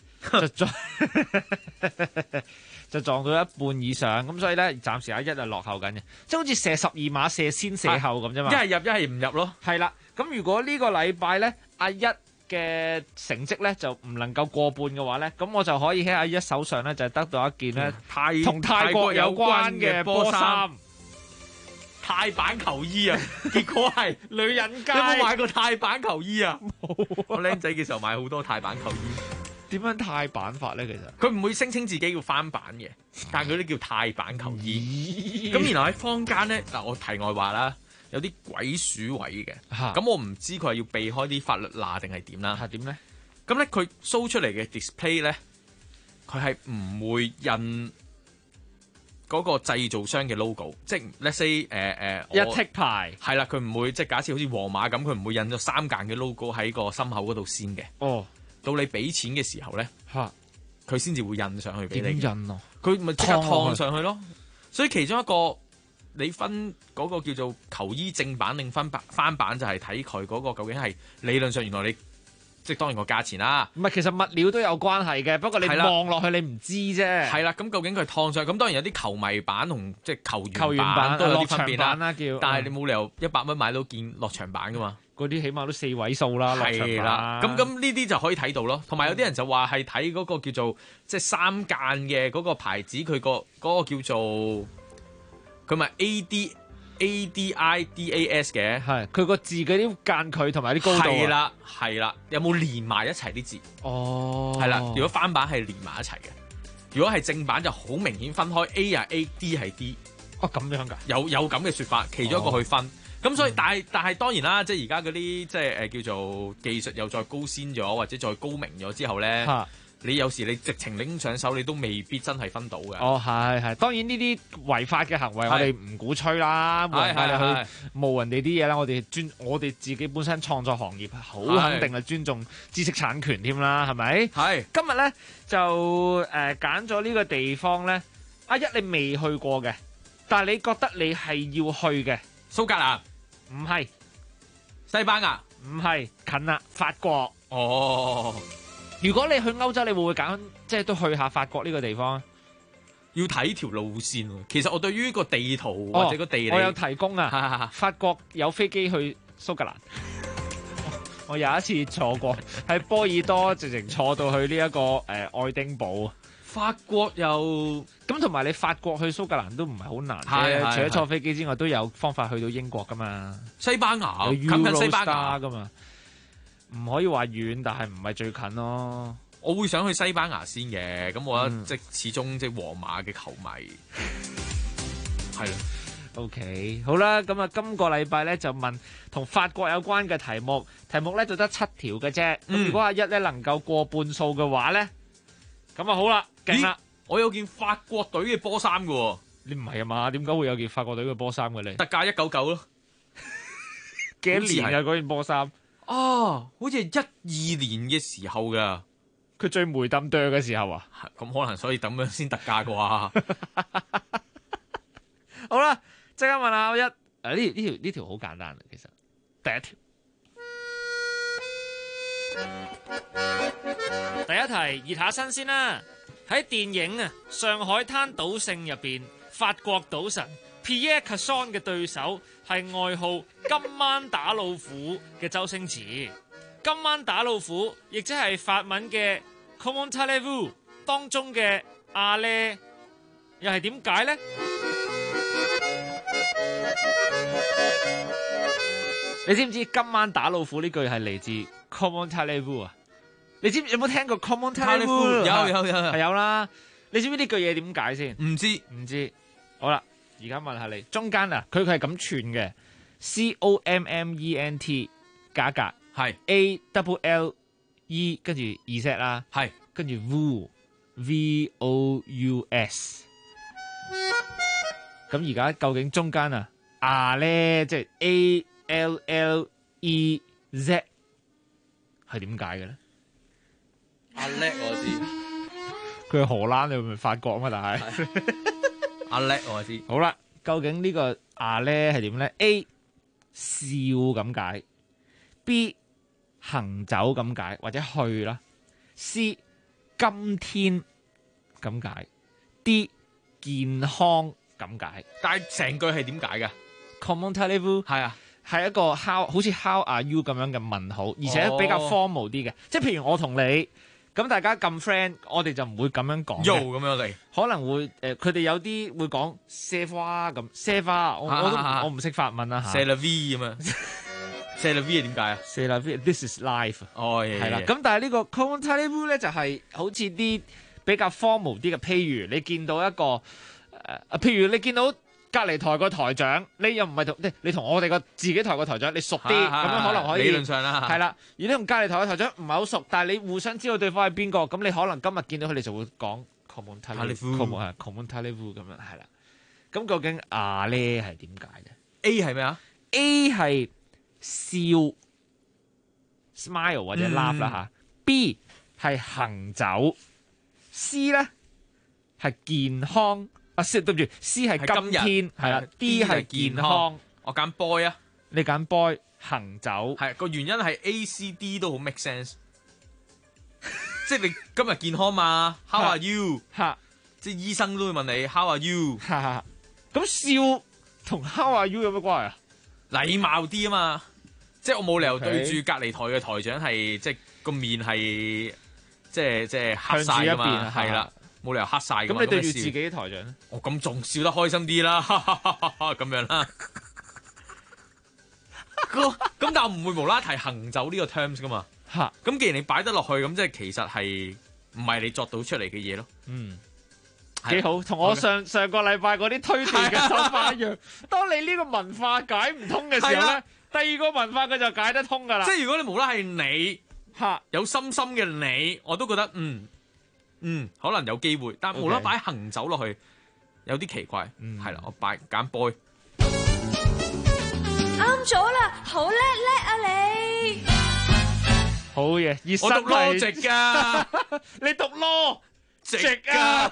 就撞到一半以上，咁所以咧暫時阿一係落後緊嘅，即係好似射12碼射先射後咁啫嘛。 一係入一係唔入咯。 係啦，咁如果呢個禮拜咧阿一嘅成績咧就唔能夠過半嘅話咧，咁我就可以喺阿一手上咧就得到一件咧同泰國有關嘅波衫、 泰版球衣啊！結果係女人街。 有冇買過泰版球衣啊？冇。我僆仔嘅時候買好多泰版球衣。 點樣泰版法咧？其實佢唔會聲稱自己叫翻版嘅，但係佢都叫泰版球衣。咁然後喺坊間咧，嗱我題外話啦，有啲鬼鼠位嘅，咁我唔知佢係要避開啲法律罅定係點啦。 係點咧？ 咁咧佢 show 出嚟嘅 display 咧，佢係唔會印嗰個製造商嘅 logo， 即係 let's say 一剔牌係啦，佢唔會即係假設好似皇馬咁，佢唔會印咗3間嘅 logo 喺個心口嗰度先嘅。 哦。 到你俾錢嘅時候咧，佢先至會印上去俾你。 點印啊？ 佢咪即刻燙上去咯。所以其中一個你分嗰個叫做球衣正版定翻版，就係睇佢嗰個究竟係理論上原來你即係當然個價錢啦。 唔係，其實物料都有關係嘅，不過你望落去你唔知啫。 係啦，咁究竟佢燙上去，咁當然有啲球迷版同即係球員版都有啲分別啦。但係你冇理由100蚊買到件落場版噶嘛。 嗰啲起碼都4位數啦， 係啦，咁呢啲就可以睇到咯。同埋有啲人就話係睇嗰個叫做即係3間嘅嗰個牌子，佢嗰個叫做佢咪 ADIDAS 嘅， 係佢個字嗰啲間距同埋啲高度係啦，有冇連埋一齊啲字？ 哦， 係啦，如果翻版係連埋一齊嘅，如果係正版就好明顯分開 A 係 A，D 係 D。 哦，咁樣㗎？ 有咁嘅説法，其中一個去分。咁所以，但係當然啦，即係而家嗰啲即係叫做技術又再高先咗，或者再高明咗之後咧，你有時你直情拎上手，你都未必真係分到嘅。 哦，係，當然呢啲違法嘅行為，我哋唔鼓吹啦，冇人嗌你去冒人哋啲嘢啦。我哋自己本身創作行業好肯定係尊重知識產權添啦，係咪？ 係。今日咧就揀咗呢個地方咧，阿一你未去過嘅，但係你覺得你係要去嘅。 蘇格蘭唔係， 西班牙唔係，近啦，法國。 哦， 如果你去歐洲，你會唔會揀即係都去下法國呢個地方啊？ 要睇條路線喎。其實我對於個地圖或者個地理， 我有提供啊。法國有飛機去蘇格蘭。我有一次坐過，喺波爾多直情坐到去呢一個愛丁堡。 法國又咁，同埋你法國去蘇格蘭都唔係好難係嘅，除咗坐飛機之外，都有方法去到英國噶嘛。 西班牙有近近西班牙噶嘛，唔可以話遠，但係唔係最近咯。 我會想去西班牙先嘅，咁我覺得即始終即皇馬嘅球迷係啦。 OK， 好啦，咁啊，今個禮拜咧就問同法國有關嘅題目咧就得7條嘅啫。咁如果阿一咧能夠過半數嘅話咧，咁啊好啦，勁啦！ 我有件法國隊嘅波衫嘅喎。 你唔係啊嘛？點解會有件法國隊嘅波衫嘅你？ 特價199咯。 幾多年啊？嗰件波衫？ 好似係12年嘅時候㗎。 佢最梅冧哚嘅時候啊？ 咁可能所以咁樣先特價啩。 好啦。即刻問下我一，呢條好簡單，其實第一題熱下身先啦。喺電影啊《上海灘賭聖》入邊，法國賭神 Pierre Casson 嘅對手係外號今晚打老虎嘅周星馳。今晚打老虎亦即係法文嘅 Comment allez-vous 當中嘅阿咧，又係點解呢？你知唔知今晚打老虎呢句係嚟自 Comment allez-vous 啊？你知唔知有冇聽過 Comment allez-vous？ 有係有啦。你知唔知呢句嘢點解先？ 唔知。 好啦，而家問下你，中間啊，佢係咁串嘅 ，COMMENT 加格係 ALLE 跟住 Z 啦， 係跟住 VOUS。咁而家究竟中間啊咧，即係 ALLEZ 係點解嘅咧？ 阿叻我知， 佢係荷蘭，你會唔會法國啊嘛？但係阿叻我知。 好啦，究竟呢個阿咧係點咧 ？A 笑咁解 ，B 行走咁解，或者去啦。C 今天咁解 ，D 健康咁解。 但係成句係點解㗎 ？Comment allez-vous 係啊。 係一個好似 How are you 咁樣嘅問號，而且比較 formal 啲嘅，即係譬如我同你咁，大家咁 friend，我哋就唔會咁樣講嘅。 咁樣嚟， 可能會佢哋有啲會講 c'est vrai 咁 c'est vrai，我唔識法文啦嚇。 c'est la vie 咁樣，c'est la vie 係點解啊 ？c'est la vie，this is life。係啦。 係咁但係呢個 comment allez-vous 咧就係好似啲比較 formal 啲嘅，譬如你見到一個譬如你見到隔離台個台長，你又唔係同你同我哋個自己台個台長，你熟啲咁樣可能可以理論上啦， 係啦。而你同隔離台個台長唔係好熟，但係你互相知道對方係邊個，咁你可能今日見到佢，你就會講 comment allez-vous 咁樣係啦。咁究竟咧係點解嘅 ？A 係咩啊 ？A 係笑 smile 或者 laugh 啦嚇。B 係行走。C 咧係健康。對唔住 ，C 係今天係啦 ，D 係健康。 我揀 boy 啊， 你揀 boy 行走。 係個原因係 A、C、D 都好 make sense。即係你今日健康嘛 ？How are you？ 即係醫生都會問你 How are you？ 咁笑同 How are you 有咩關係啊？ 禮貌啲啊嘛，即係我冇理由對住隔離台嘅台長係即係個面係即係黑晒㗎嘛，係啦。冇理由黑晒㗎。 咁你對住自己台長咧？ 我咁仲笑得開心啲啦，咁樣啦。咁但係唔會無啦啦提行走呢個 terms 㗎嘛。咁既然你擺得落去，咁即係其實係唔係你作到出嚟嘅嘢咯？ 幾好，同我上個禮拜嗰啲推斷嘅手法一樣。當你呢個文化解唔通嘅時候咧，第二個文化佢就解得通㗎啦。 即係如果你無啦係你有深深嘅你，我都覺得可能有機會，但無啦啦擺行走落去有啲奇怪，係啦，我揀 boy。 啱咗啦，好叻啊你！ 好嘢，熱身我讀 logic 㗎， 你讀 logic 啊？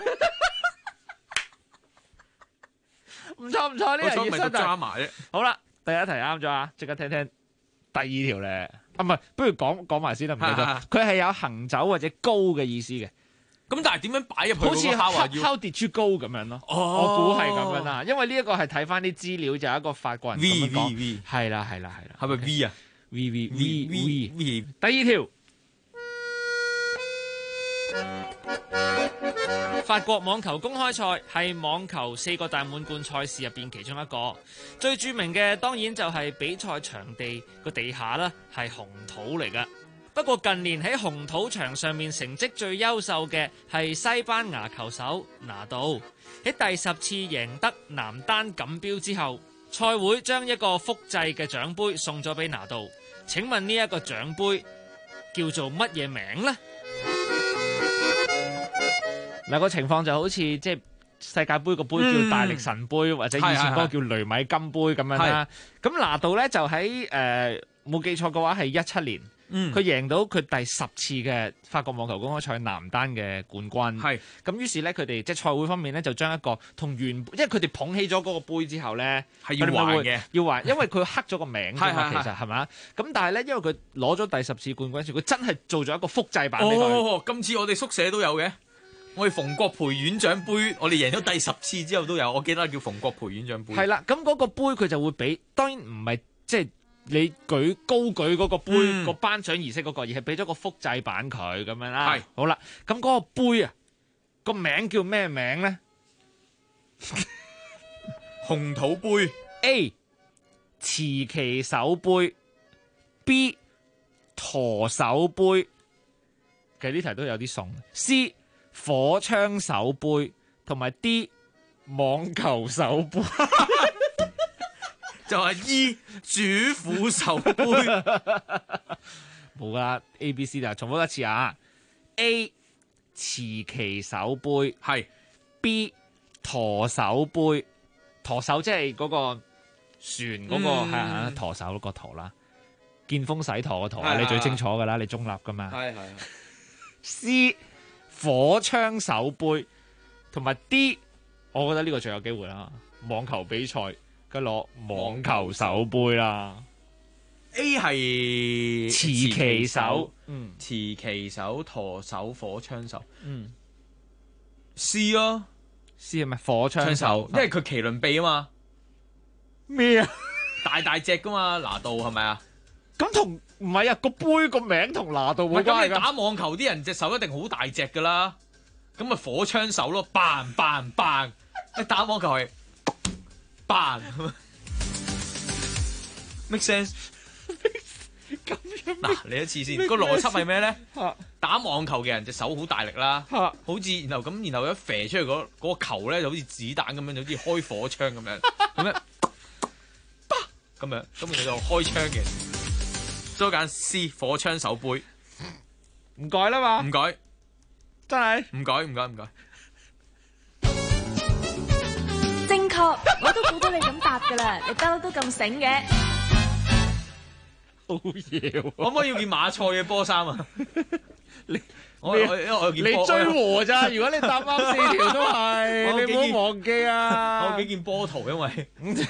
唔錯，呢個熱身揸埋啫。 好啦，第一題啱咗啊，即刻聽聽第二條咧。唔係，不如講埋先啦，唔記得。佢係有行走或者高嘅意思嘅。 咁但係點樣擺入去？ 好似嗰個話 How did you go 咁樣咯。我估係咁樣啦，因為呢一個係睇翻啲資料，就有一個法國人咁樣講。係啦，係咪 V 啊 ？V。第二條。法國網球公開賽係網球4個大滿貫賽事入邊其中一個，最著名嘅當然就係比賽場地個地下啦，係紅土嚟噶。不過近年喺紅土場上面成績最優秀嘅係西班牙球手拿度，喺第10次贏得男單錦標之後，賽會將一個複製嘅獎杯送咗俾拿度。請問呢一個獎杯叫做乜嘢名呢？嗱，個情況就好似即係世界盃個杯叫大力神杯，或者以前嗰個叫雷米金杯咁樣啦。咁拿度咧就喺冇記錯嘅話係17年，佢贏到佢第10次嘅法國網球公開賽男單嘅冠軍。咁於是咧佢哋即係賽會方面咧就將一個同原，因為佢哋捧起咗嗰個杯之後咧係要還嘅，要還，因為佢刻咗個名㗎嘛，其實係嘛？咁但係咧因為佢攞咗第10次冠軍，佢真係做咗一個複製版俾佢。 今次我哋宿舍都有嘅。我哋馮國培院長杯，我哋贏咗第10次之後都有，我記得叫馮國培院長杯。 係啦，咁嗰個杯佢就會俾，當然唔係即係你高舉嗰個杯個頒獎儀式嗰個，而係俾咗個複製版佢咁樣啦。係，好啦，咁嗰個杯啊個名叫咩名咧？ 紅土杯 A 慈旗手杯 B 舵手杯，其實呢題都有啲送 C 火槍手杯同埋 D 網球手杯， 就係 E 主婦手杯。 冇啦 ，A、B、C 就重複一次啊。A 慈旗手杯係 B 舵手杯，舵手即係嗰個船嗰個係舵手嗰個舵啦，見風使舵個舵啊，你最清楚噶啦，你中立噶嘛。係。C 火槍手杯同埋 D， 我覺得呢個最有機會啦。網球比賽梗攞網球手杯啦。 A 係持旗手， 持旗手、舵手、火槍手。 C 啊 ，C 係咪火槍手？ 因為佢麒麟臂啊嘛。 咩啊？ 大隻噶嘛，拿度係咪啊？ 咁同唔係啊？個杯個名同拿度冇關係㗎。 咁你打網球啲人隻手一定好大隻噶啦，咁咪火槍手咯，bang bang bang。你打網球係 bang make sense。 咁樣嗱，你一次先，個邏輯係咩咧？打網球嘅人隻手好大力啦，好似然後一射出去嗰個球咧，就好似子彈咁樣，就好似開火槍咁樣，咁樣你就開槍嘅。所以揀 C 火槍手杯， 唔改啦嘛？ 唔改， 真係唔改。 正確，我都估到你咁答噶啦，你不嬲都咁醒嘅。 好嘢喎！ 可唔可以要件馬賽嘅波衫啊？我有件波， 你追和咋？如果你答啱4條都係，你唔好忘記啊！ 我有幾件波圖，因為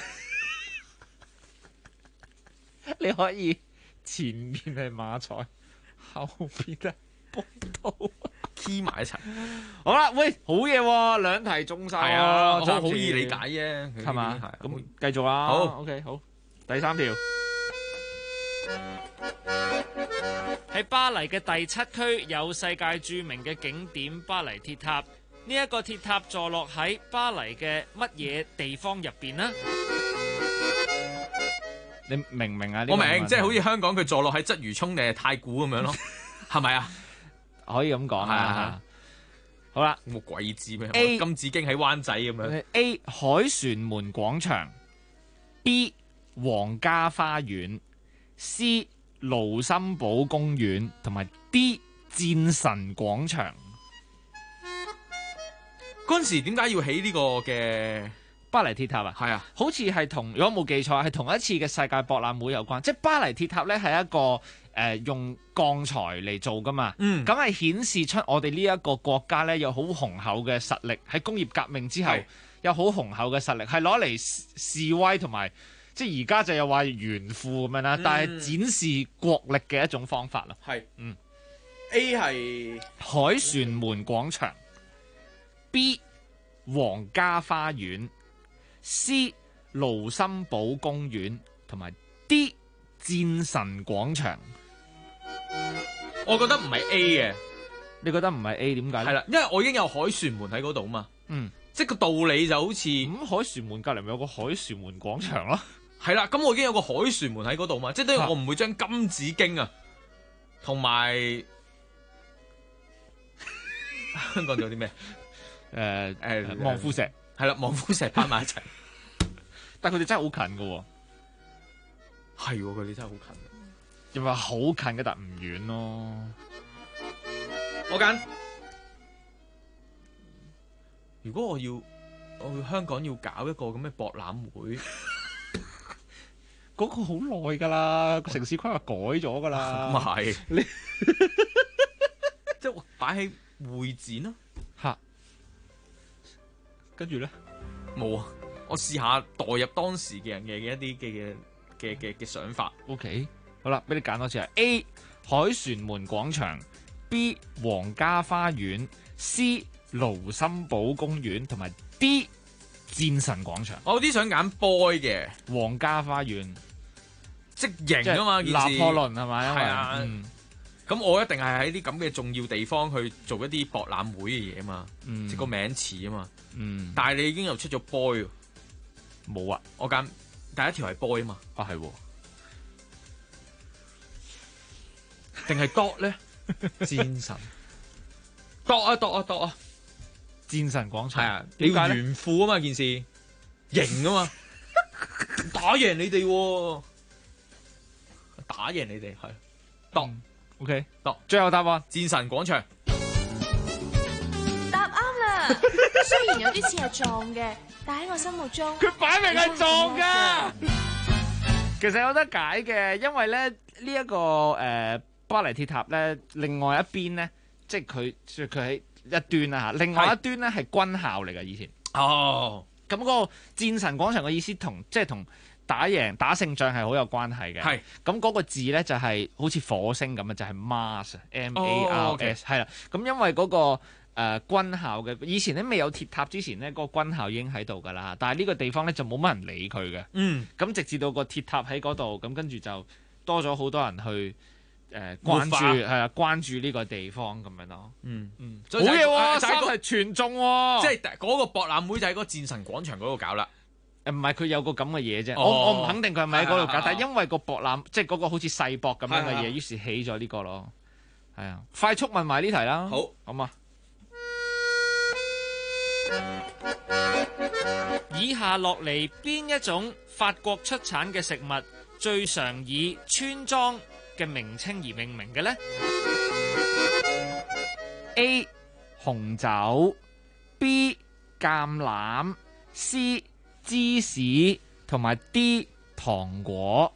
你可以。前面係馬賽，後邊係波圖 ，key 埋一齊。 好啦，喂，好嘢喎，2題中晒， 係啊，好易理解啫， 係嘛？咁繼續啊，好 ，OK， 好，第3條喺巴黎嘅第7區有世界著名嘅景點巴黎鐵塔，呢一個鐵塔坐落喺巴黎嘅乜嘢地方入邊呢？你明唔明啊？ 我明，即係好似香港佢坐落喺鰂魚涌定係太古咁樣咯，係咪啊？ 可以咁講啊。好啦， 冇鬼知咩？A 金紫荊喺灣仔咁樣。 A 凱旋門廣場 ，B 皇家花園 ，C 盧森堡公園，同埋 D 戰神廣場。 嗰陣時點解要起呢個嘅？ 巴黎鐵塔啊，係啊，好似係同，如果冇記錯係同一次嘅世界博覽會有關。即係巴黎鐵塔咧係一個用鋼材嚟做噶嘛，咁係顯示出我哋呢一個國家咧有好雄厚嘅實力，喺工業革命之後有好雄厚嘅實力，係攞嚟示威同埋即係而家就又話炫富咁樣啦，但係展示國力嘅一種方法啦。 係 A 係凱旋門廣場 ，B 皇家花園 ，C 盧森堡公園，同埋 D 戰神廣場。 我覺得唔係 A 嘅， 你覺得唔係 A 點解？ 係啦，因為我已經有凱旋門喺嗰度嘛。即係個道理就好似咁，凱旋門隔離咪有個凱旋門廣場咯。 係啦，咁我已經有個凱旋門喺嗰度嘛，即係等於我唔會將金紫荊啊，同埋香港仲有啲咩？ 望夫石係啦，望夫石擺埋一齊， 但係佢哋真係好近㗎喎。 係喎，佢哋真係好近。 又話好近嘅，但唔遠咯。 我揀。如果我去香港要搞一個咁嘅博覽會， 嗰個好耐㗎啦，個城市規劃改咗㗎啦。 咁係，你即係擺喺會展咯。 嚇，跟住咧冇啊！我試下代入當時嘅人嘅一啲嘅想法。 OK， 好啦，俾你揀多次啊。A 凱旋門廣場 ，B 皇家花園 ，C 盧森堡公園，同埋 D 戰神廣場。 我有啲想揀 boy 嘅皇家花園， 即型啊嘛， 拿破崙係咪？ 係啊。咁我一定係喺啲咁嘅重要地方去做一啲博覽會嘅嘢啊嘛，即個名詞啊嘛。但係你已經又出咗 boy， 冇啊！ 我揀第一條係 boy 啊嘛。 啊係喎， 定係 dog 咧？戰神 dog 啊 dog 啊 dog 啊！ 戰神廣場係啊，你要炫富啊嘛，件事型啊嘛，打贏你哋，打贏你哋係 dog。OK， dog。 最後答案戰神廣場。 答啱啦！雖然有啲似係撞嘅，但喺我心目中， 佢擺明係撞㗎。其實有得解嘅，因為咧呢一個巴黎鐵塔咧，另外一邊咧，即係佢喺一端啦嚇，另外一端咧係軍校嚟㗎以前。 哦， 咁嗰個戰神廣場嘅意思同打勝仗係好有關係嘅。係咁嗰個字咧就係好似火星咁啊，就係 Mars，M-A-R-S 係啦。咁因為嗰個軍校嘅以前咧未有鐵塔之前咧，嗰個軍校已經喺度㗎啦。但係呢個地方咧就冇乜人理佢嘅。咁直至到個鐵塔喺嗰度，咁跟住就多咗好多人去。關注呢個地方咁樣咯。好嘢喎，三係全中喎。 即係嗰個博覽會就喺嗰個戰神廣場嗰度搞啦。 唔係佢有個咁嘅嘢啫。我唔肯定佢係咪喺嗰度搞，但係因為個博覽即係嗰個好似世博咁樣嘅嘢，於是起咗呢個咯。係啊，快速問埋呢題啦。好嘛。以下落嚟邊一種法國出產嘅食物最常以村莊嘅名稱而命名嘅呢？ A 紅酒 B 橄欖 C 芝士同埋 D 糖果。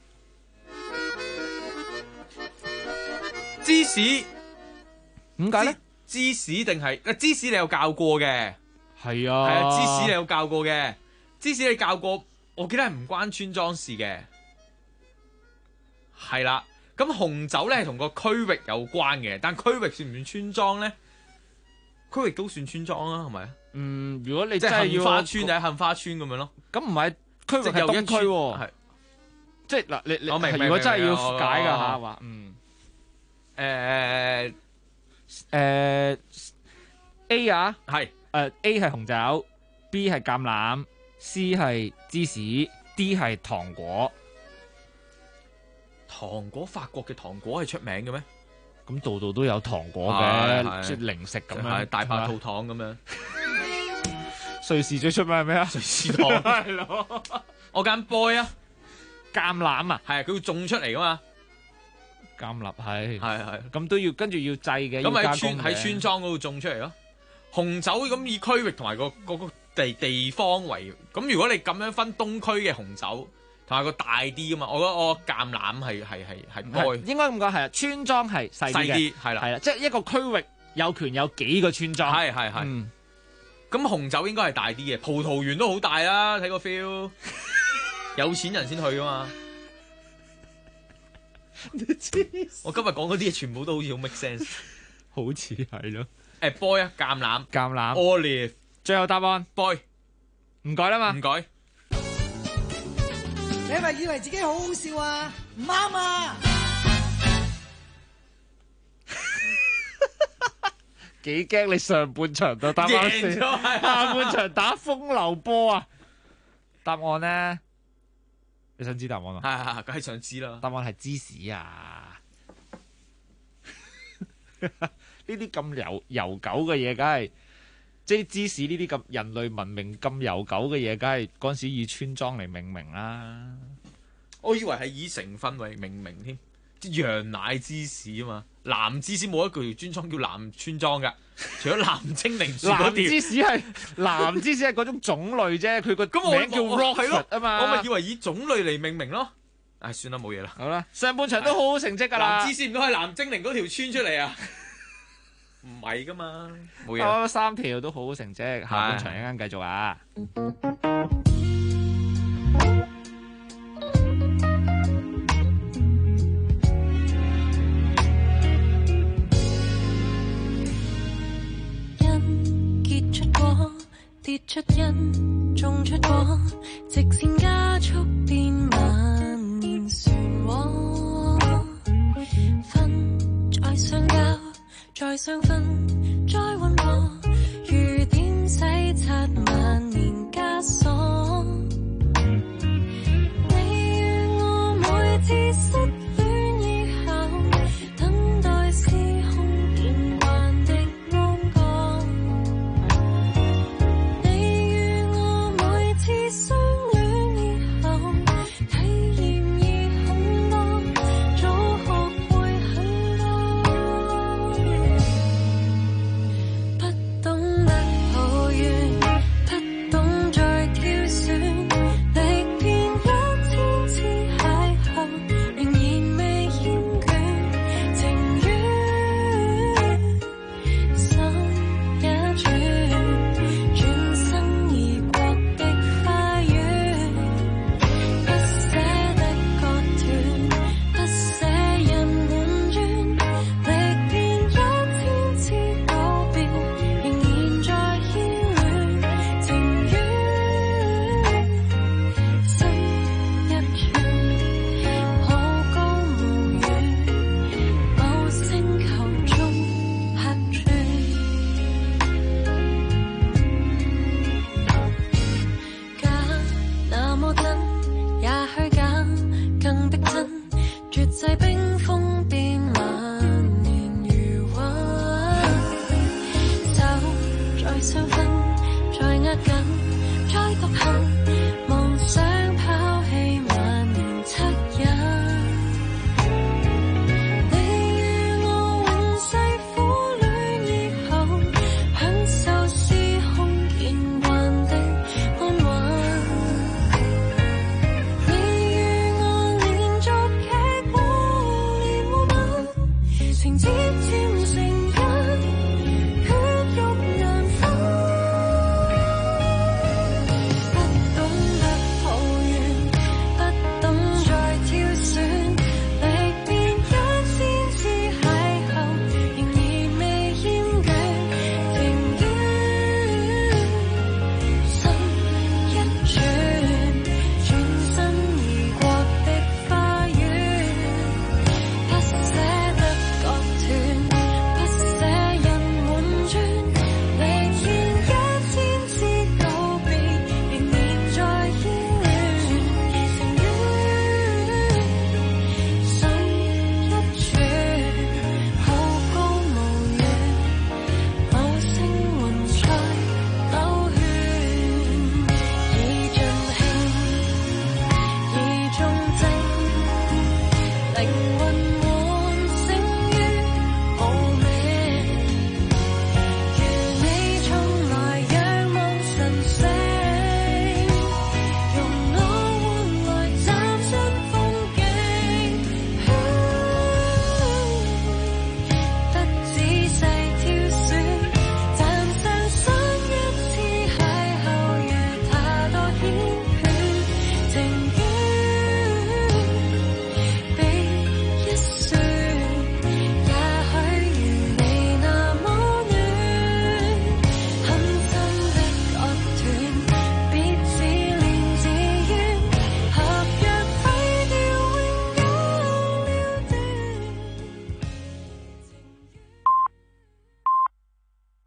芝士點解呢？ 芝士定係芝士你有教過嘅？ 係啊， 係啊，芝士你有教過嘅。芝士你教過，我記得係唔關村莊事嘅。係啦。咁紅酒咧係同個區域有關嘅，但區域算唔算村莊咧？區域都算村莊啦，係咪？ 如果你真係要杏花村就喺杏花村咁樣咯。 咁唔係區域係東區喎，係即係嗱，你我明如果真係要解㗎嚇話，A 啊，係A 係紅酒 ，B 係橄欖 ，C 係芝士 ，D 係糖果。 糖果，法國嘅糖果係出名嘅咩？ 咁度度都有糖果嘅，即係零食咁樣， 大白兔糖咁樣。 瑞士最出名係咩啊？ 瑞士糖係咯。我揀 boy 啊， 橄欖啊， 係啊，佢會種出嚟噶嘛。 橄欖係係， 咁都要跟住要製嘅。 咁喺村莊嗰度種出嚟咯。紅酒咁以區域同埋個地方為，咁如果你咁樣分東區嘅紅酒。同埋個大啲噶嘛，我覺得我橄欖係多， 應該咁講係啊，村莊係細啲，係啦，係啦，即係一個區域有權有幾個村莊，係。 咁紅酒應該係大啲嘅，葡萄園都好大啦，睇個 feel， 有錢人先去噶嘛。我今日講嗰啲嘢全部都好似好 make sense。 好似係咯。boy 啊，橄欖 olive， 最後答案 boy， 唔改啦嘛？ 唔改。 你係咪以為自己好好笑啊？唔啱啊！ 幾驚你上半場就答啱先，下半場打風流波啊！答案咧，你想知答案啊？ 係，梗係想知啦。 答案係芝士啊！呢啲咁悠久嘅嘢，梗係即係芝士呢啲咁人類文明咁悠久嘅嘢，梗係嗰陣時以村莊嚟命名啦。 我以為係以成分為命名添，即羊奶芝士啊嘛。藍芝士冇一句專莊叫藍村莊㗎，除咗藍精靈樹嗰條。 藍芝士係嗰種種類啫，佢個名叫 Rockford 啊嘛。 我咪以為以種類嚟命名咯。唉，算啦，冇嘢啦。 好啦，上半場都好好成績㗎啦。 藍芝士唔通係藍精靈嗰條村出嚟啊？唔係㗎嘛，冇嘢。 我3條都好好成績，下半場一陣繼續啊。 跌出因，種出果，直線加速變蔓延漩渦。分再相交，再相分，再混合，如點洗刷萬年枷鎖。你與我每次失戀以後，等待時空變幻的安覺。相戀以後，體驗已很多，早學會很多。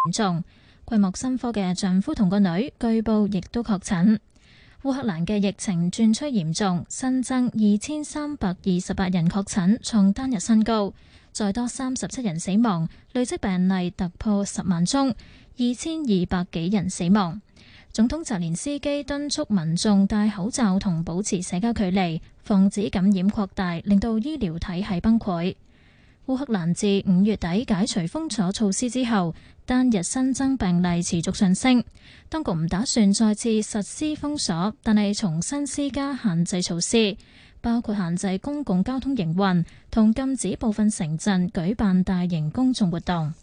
嚴重。桂木森科嘅丈夫同個女據報亦都確診。烏克蘭嘅疫情轉趨嚴重，新增2328人確診，創單日新高，再多37人死亡，累積病例突破10萬宗，2200幾人死亡。總統澤連斯基敦促民眾戴口罩同保持社交距離，防止感染擴大，令到醫療體系崩潰。烏克蘭自5月底解除封鎖措施之後，單日新增病例持續上升。當局唔打算再次實施封鎖，但係重新施加限制措施，包括限制公共交通營運同禁止部分城鎮舉辦大型公眾活動。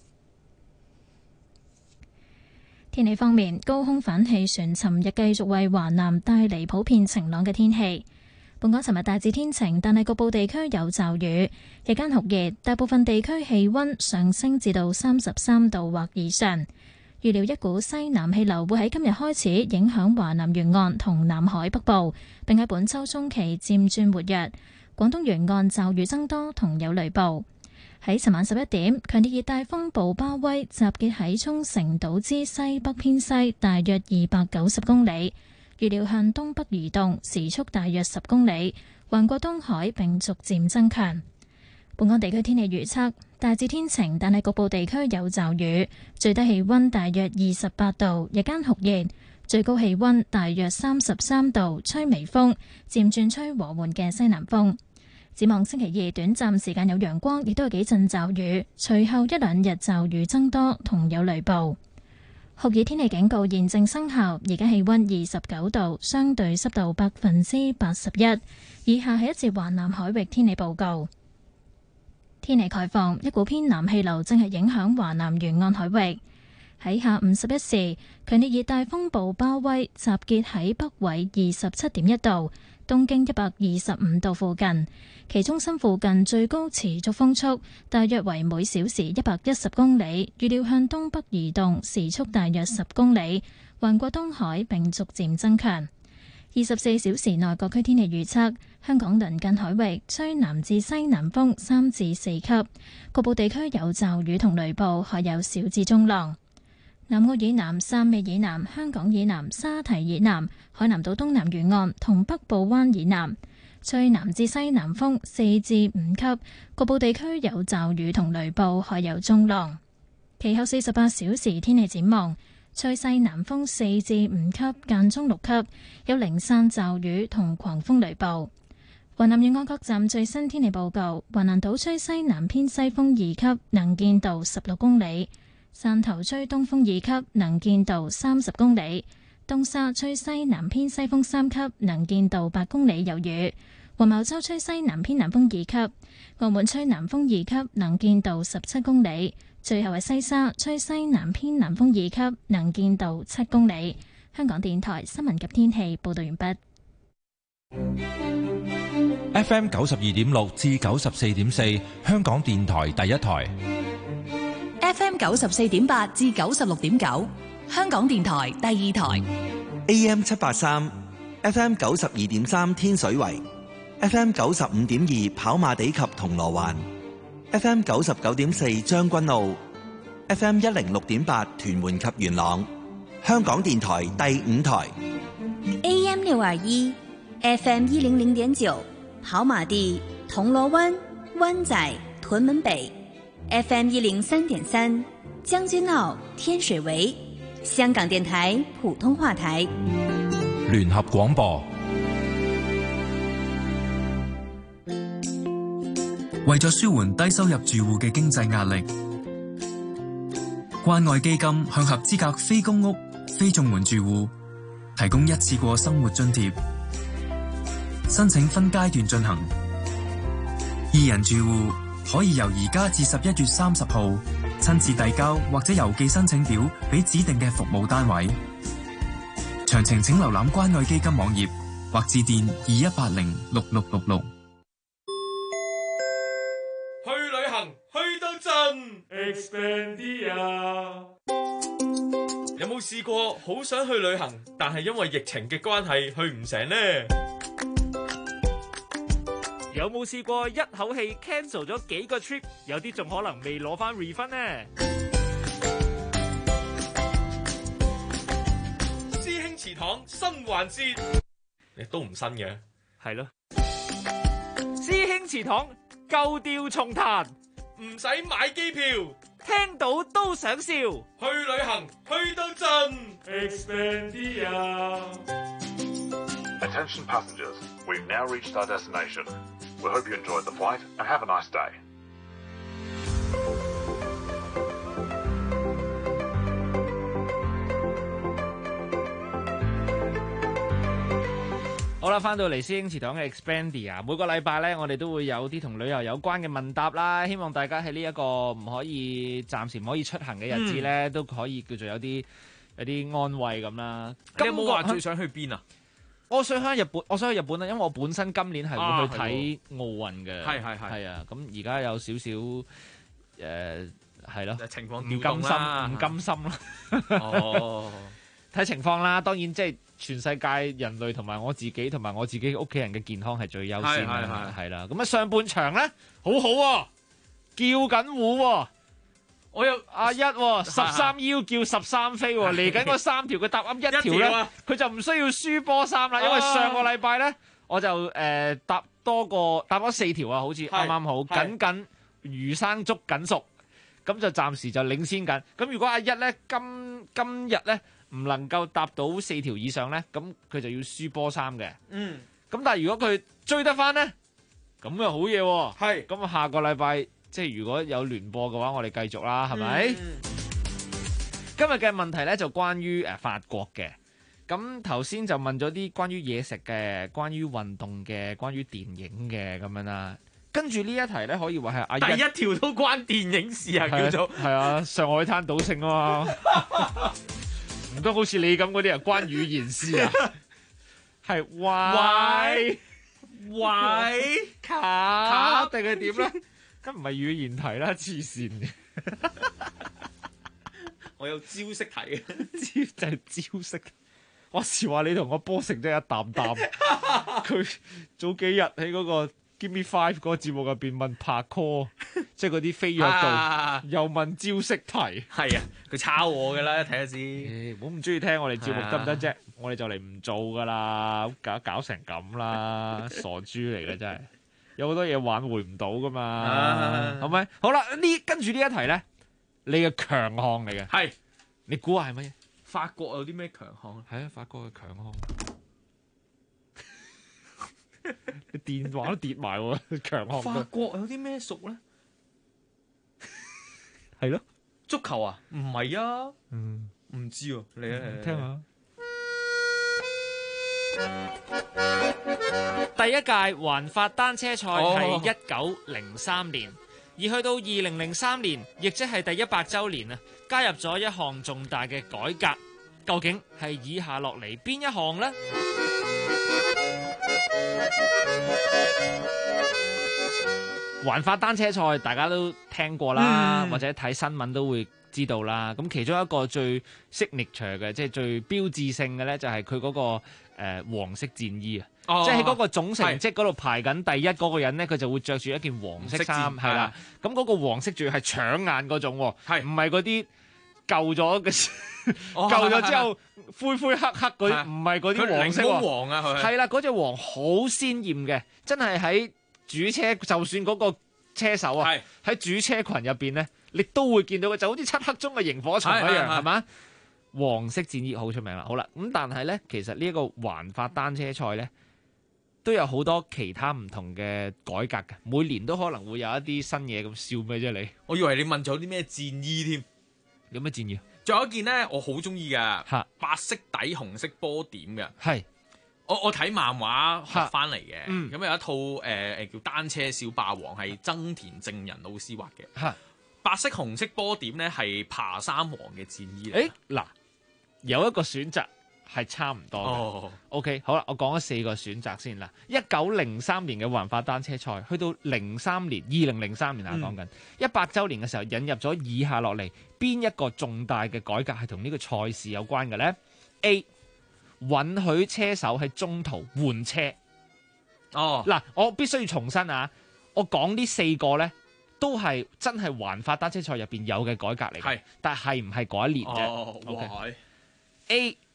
天氣方面，高空反氣旋尋日繼續為華南帶嚟普遍晴朗嘅天氣。本港尋日大致天晴，但係局部地區有驟雨，日間酷熱，大部分地區氣溫上升至到33度或以上。預料一股西南氣流會喺今日開始影響華南沿岸同南海北部，並喺本週中期漸轉活躍。廣東沿岸驟雨增多同有雷暴。喺尋晚11點，強烈熱帶風暴巴威集結喺沖繩島之西北偏西大約290公里。預料向東北移動，時速大約10公里，橫過東海並逐漸增強。本港地區天氣預測大致天晴，但係局部地區有驟雨，最低氣溫大約28度，日間酷熱，最高氣溫大約33度，吹微風，漸轉吹和緩嘅西南風。展望星期二短暫時間有陽光，亦都有幾陣驟雨，隨後一兩日驟雨增多同有雷暴。酷熱天氣警告現正生效，而家氣溫29度，相對濕度81%。以下係一節華南海域天氣報告。天氣概況，一股偏南氣流正係影響華南沿岸海域。喺下午11時，強烈熱帶風暴巴威集結喺北緯27.1度、東經125度附近，其中心附近最高持續風速大約為每小時110公里，預料向東北移動，時速大約10公里，橫過東海並逐漸增強。24小時內各區天氣預測：香港鄰近海域吹南至西南風3至4級，局部地區有驟雨同雷暴，海有小至中浪。南澳以南、汕尾以南、香港以南、沙堤以南、海南島東南沿岸同北部灣以南，吹南至西南風4至5級，局部地區有驟雨同雷暴，海有中浪。其後48小時天氣展望，吹西南風4至5級，間中6級，有零散驟雨同狂風雷暴。華南沿岸各站最新天氣報告：華南島吹西南偏西風2級，能見度16公里。汕頭吹東風2級，能見度30公里；東沙吹西南偏西風3級，能見度8公里有雨；黃茅洲吹西南偏南風2級；澳門吹南風2級，能見度17公里；最後係西沙吹西南偏南風2級，能見度7公里。香港電台新聞及天氣報道完畢。 FM 92.6至94.4，香港電台第一台。 FM 94.8至96.9，香港電台第二台。 AM 783 FM 92.3天水圍 FM 95.2跑馬地及銅鑼灣 FM 99.4將軍澳 FM 106.8屯門及元朗，香港電台第五台。 AM 621 FM 100.9跑馬地銅鑼灣灣仔屯門北FM 103.3將軍澳天水圍，香港電台普通話台。 聯合廣播。 為咗舒緩低收入住戶嘅經濟壓力，關愛基金向合資格非公屋、非綜援住戶提供一次過生活津貼，申請分階段進行。2人住戶可以由而家至11月30號親自遞交或者郵寄申請表俾指定嘅服務單位。詳情請瀏覽關愛基金網頁或致電21806666。 去旅行去到盡 Expedia。有冇試過好想去旅行，但係因為疫情嘅關係去唔成呢？ 有冇試過一口氣 cancel 咗幾個 trip， 有啲仲可能未攞翻 refund 呢？ 堂新環節，都唔新嘅， 係咯。師兄祠堂舊調重彈， 唔使買機票， 聽到都想笑。 去旅行去到盡 Expedia。 Attention passengers, we've now reached our destination. We hope you enjoyed the flight and have a nice day. 好啦，翻到嚟師兄祠堂嘅 Expedia， 每個禮拜咧，我哋都會有啲同旅遊有關嘅問答啦。希望大家喺呢一個暫時唔可以出行嘅日子咧，都可以叫做有啲安慰咁啦。 你有冇話最想去邊啊？ 我想去日本啦，因為我本身今年係會去睇奧運嘅。係啊，咁而家有少少係咯， 情況唔甘心啦。哦，睇情況啦。當然即係全世界人類同埋我自己同埋我自己屋企人嘅健康係最優先啦。係啦，咁啊上半場咧好好喎，叫緊胡喎。我有阿一13腰叫13飛喎，嚟緊嗰3條佢答啱1條咧，佢就唔需要輸波3啦。因為上個禮拜咧，我就答咗4條啊，好似啱啱好，緊魚生粥緊熟，咁就暫時就領先緊。咁如果阿一咧今日咧唔能夠答到4條以上咧，咁佢就要輸波3嘅。咁但係如果佢追得翻咧，咁又好嘢喎。咁啊下個禮拜。即係如果有聯播嘅話，我哋繼續啦，係咪？今日嘅問題咧就關於法國嘅。咁頭先就問咗啲關於嘢食嘅、關於運動嘅、關於電影嘅咁樣啦。跟住呢一題咧可以話係阿一條都關電影事啊，叫做係啊，上海灘賭聖啊嘛。唔通好似你咁嗰啲啊關語言事啊？係喂卡定係點咧？咁唔係語言題啦，黐線嘅。 我有招式題嘅， 就係招式。話時話你同我波成真係一擔擔。佢早幾日喺嗰個 Give Me Five 嗰個節目入邊問拍 call， 即係嗰啲飛躍度，又問招式題。 係啊，佢抄我㗎啦，睇下先。 我唔中意聽我哋節目得唔得啫？我哋就嚟唔做㗎啦，搞成咁啦，傻豬嚟嘅真係。有好多嘢挽回唔到噶嘛，係咪？好啦，跟住呢一題咧，你嘅強項嚟嘅，係你估下係乜嘢？ 法國有啲咩強項？ 係啊，法國嘅強項，你電話都跌埋喎，強項。 法國有啲咩熟咧？ 係咯， 足球啊？唔係啊，唔知喎，你聽下。第一屆環法單車賽係1903年，而去到2003年，亦即係第100週年啊，加入咗一項重大嘅改革。究竟係以下落嚟邊一項呢？環法單車賽大家都聽過啦，或者睇新聞都會知道啦。咁其中一個最 signature 嘅，即係最標誌性嘅咧，就係佢嗰個黃色戰衣啊。即係喺嗰個總成績嗰度排緊第一嗰個人咧，佢就會着住一件黃色衫，係啦。咁嗰個黃色仲要係搶眼嗰種，唔係嗰啲舊咗嘅，舊咗之後灰灰黑黑嗰啲，唔係嗰啲黃色黃啊， 係啦，嗰隻黃好鮮豔嘅，真係喺主車，就算嗰個車手啊，喺主車群入邊咧，你都會見到嘅，就好似漆黑中嘅螢火蟲一樣，係嘛？黃色戰衣好出名啦。好啦，咁但係咧，其實呢一個環法單車賽咧，都有好多其他唔同嘅改革嘅，每年都可能會有一啲新嘢。咁笑咩啫你？ 我以為你問咗啲咩戰衣添？ 有咩戰衣？ 仲有一件咧，我好中意嘅，白色底紅色波點嘅。係我睇漫畫學翻嚟嘅，咁有一套叫《單車小霸王》，係增田正人老師畫嘅。白色紅色波點咧係爬山王嘅戰衣嚟。 嗱，有一個選擇係差唔多嘅。OK， 好啦，我講咗4個選擇先啦。1903年嘅環法單車賽，去到2003年講緊100週年嘅時候，引入咗以下落嚟邊一個重大嘅改革係同呢個賽事有關嘅呢？ A. 允許車手喺中途換車。嗱，我必須要重申啊，我講呢4個呢，都係真係環法單車賽入邊有嘅改革嚟嘅，但係唔係嗰一年啫。OK。A.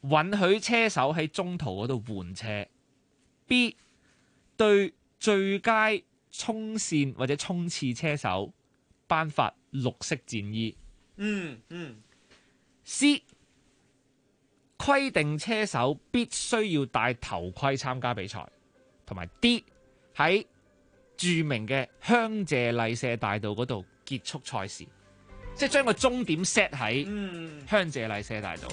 允許車手喺中途嗰度換車。B 對最佳衝線或者衝刺車手頒發綠色戰衣。C 規定車手必須要戴頭盔參加比賽，同埋 D 喺著名嘅香榭麗舍大道嗰度結束賽事，即係將個終點 set 喺香榭麗舍大道。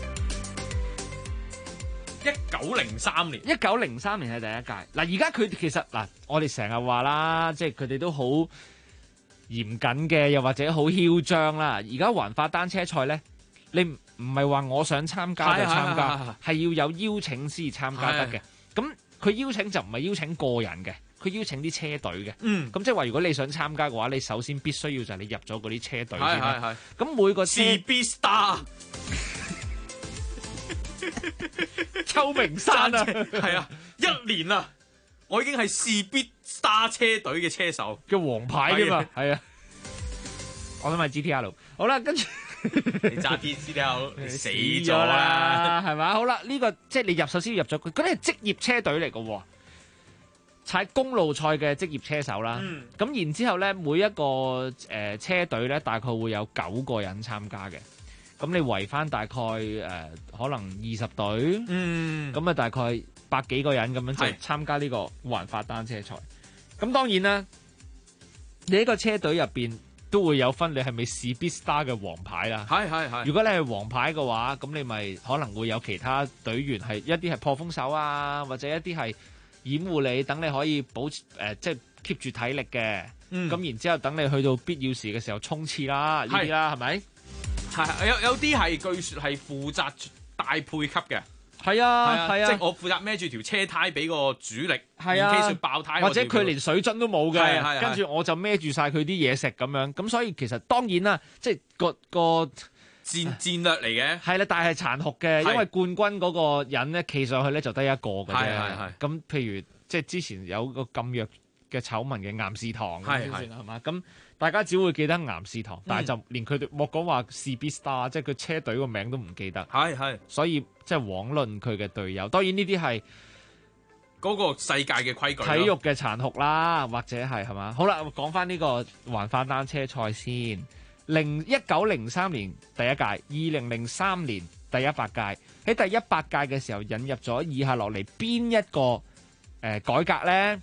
1903年 ，1903年係第一屆。嗱，而家佢其實嗱，我哋成日話啦，即係佢哋都好嚴謹嘅，又或者好囂張啦。而家環法單車賽咧，你唔係話我想參加就參加，係要有邀請先參加得嘅。咁佢邀請就唔係邀請個人嘅，佢邀請啲車隊嘅。咁即係話，如果你想參加嘅話，你首先必須要就係你入咗嗰啲車隊先啦。咁每個車 CB Star 秋名山啊， 係啊，1年啊，我已經係 CB Star 車隊嘅車手嘅王牌㗎嘛，係啊。我想買 GTR。好啦，跟住你揸 GTR 你死咗啦， 係咪？好啦，呢個即係你首先要入咗，嗰啲係職業車隊嚟嘅，踩公路賽嘅職業車手啦。咁然之後咧，每一個車隊咧，大概會有9個人參加嘅。咁你圍翻大概可能20隊，咁啊大概100幾個人咁樣就參加呢個環法單車賽。咁當然啦，你呢個車隊入邊都會有分你係咪 CB Star 嘅王牌啦。 係。 如果你係王牌嘅話，咁你咪可能會有其他隊員係一啲係破風手啊，或者一啲係掩護你，等你可以保持即係 keep 住體力嘅。咁然之後等你去到必要時嘅時候衝刺啦，呢啲啦係咪？ 係有啲係據說係負責大配級嘅， 係啊， 即係我負責孭住條車胎俾個主力， 係啊， 爆胎或者佢連水樽都冇嘅，跟住係我就孭住晒佢啲嘢食咁樣，咁所以其實當然啦，即係個戰略嚟嘅， 係啦，但係殘酷嘅，因為冠軍嗰個人咧企上去咧就得一個嘅啫，咁譬如即係之前有個禁藥嘅醜聞嘅岩士堂，係嘛咁。大家只會記得岩士堂，但係就連佢哋莫講話 CB Star， 即係佢車隊個名都唔記得。係，所以即係枉論佢嘅隊友。當然呢啲係嗰個世界嘅規矩， 體育嘅殘酷啦，或者係嘛？好啦，講翻呢個環法單車賽先。1903年第一屆，2003年第100屆。喺第100屆嘅時候引入咗以下落嚟邊一個改革呢？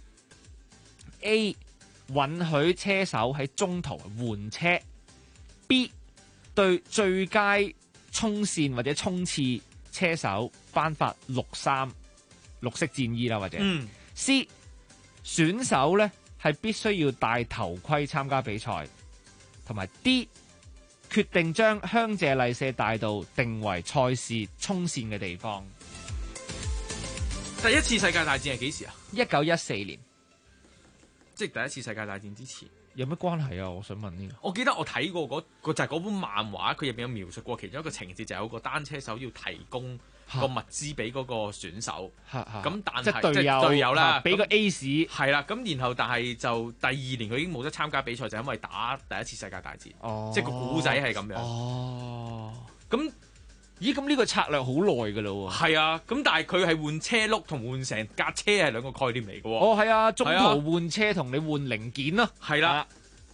A允許車手喺中途換車。B 對最佳衝線或者衝刺車手頒發綠色戰衣啦，或者C 選手咧係必須要戴頭盔參加比賽，同埋 D 決定將香榭麗舍大道定為賽事衝線嘅地方。 第一次世界大戰係幾時啊 ？1914年。 即係第一次世界大戰之前， 有咩關係啊？我想問呢個。 我記得我睇過嗰就係嗰本漫畫，佢入邊有描述過其中一個情節，就係有個單車手要提供個物資俾嗰個選手。咁但係即係隊友啦， 俾個 A 士係啦。咁然後但係就第2年佢已經冇得參加比賽，就因為打第一次世界大戰。即係個古仔係咁樣。咁。 咦，咁呢個策略好耐㗎咯喎。 係啊，咁但係佢係換車轆同換成架車係兩個概念嚟嘅喎。 哦，係啊，中途換車同你換零件咯。 係啦。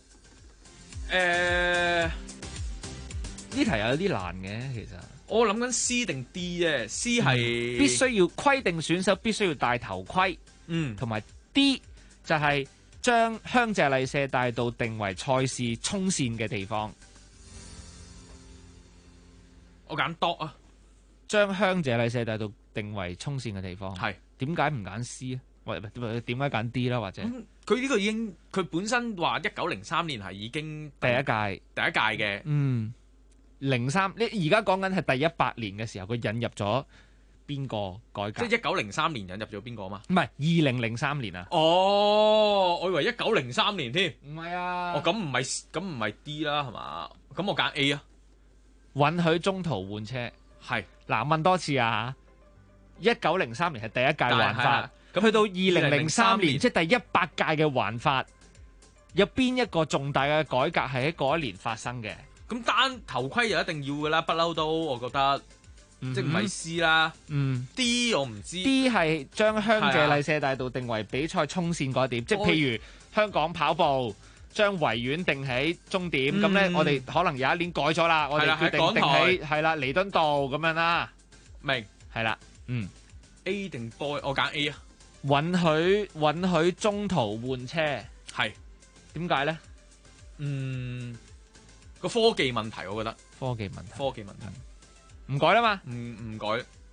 呢題有啲難嘅，其實。 我諗緊 C 定 D 啫。C 係必須要規定選手必須要戴頭盔。同埋 D 就係將香榭麗舍大道定為賽事衝線嘅地方。 我揀 D 啊， 將香榭麗舍大道定為衝線嘅地方。 係點解唔揀 C 啊？或點解揀 D 啦？或者佢呢個已經佢本身話1903年係已經第一屆嘅。 03你而家講緊係第100年嘅時候，佢引入咗邊個改革？ 即係1903年引入咗邊個啊嘛？ 唔係2003年啊。 哦，我以為1903年添。 唔係啊。 哦，咁唔係 D 啦，係嘛？咁我揀 A 啊。 允許中途換車係嗱，問多次啊！1903年係第一屆環法，咁去到2003年，即係第100屆嘅環法，有邊一個重大嘅改革係喺嗰一年發生嘅？ 咁單頭盔就一定要噶啦，不嬲都，我覺得即唔係 C 啦。D 我唔知。 D 係將香榭麗舍大道定為比賽衝線嗰點，即係譬如香港跑步將維園定喺終點，咁咧我哋可能有一年改咗啦，我哋決定定喺係啦彌敦道咁樣啦。明係啦，A 定 boy， 我揀 A 啊。允許中途換車，係點解咧？個科技問題，我覺得科技問題唔改啦嘛，唔改。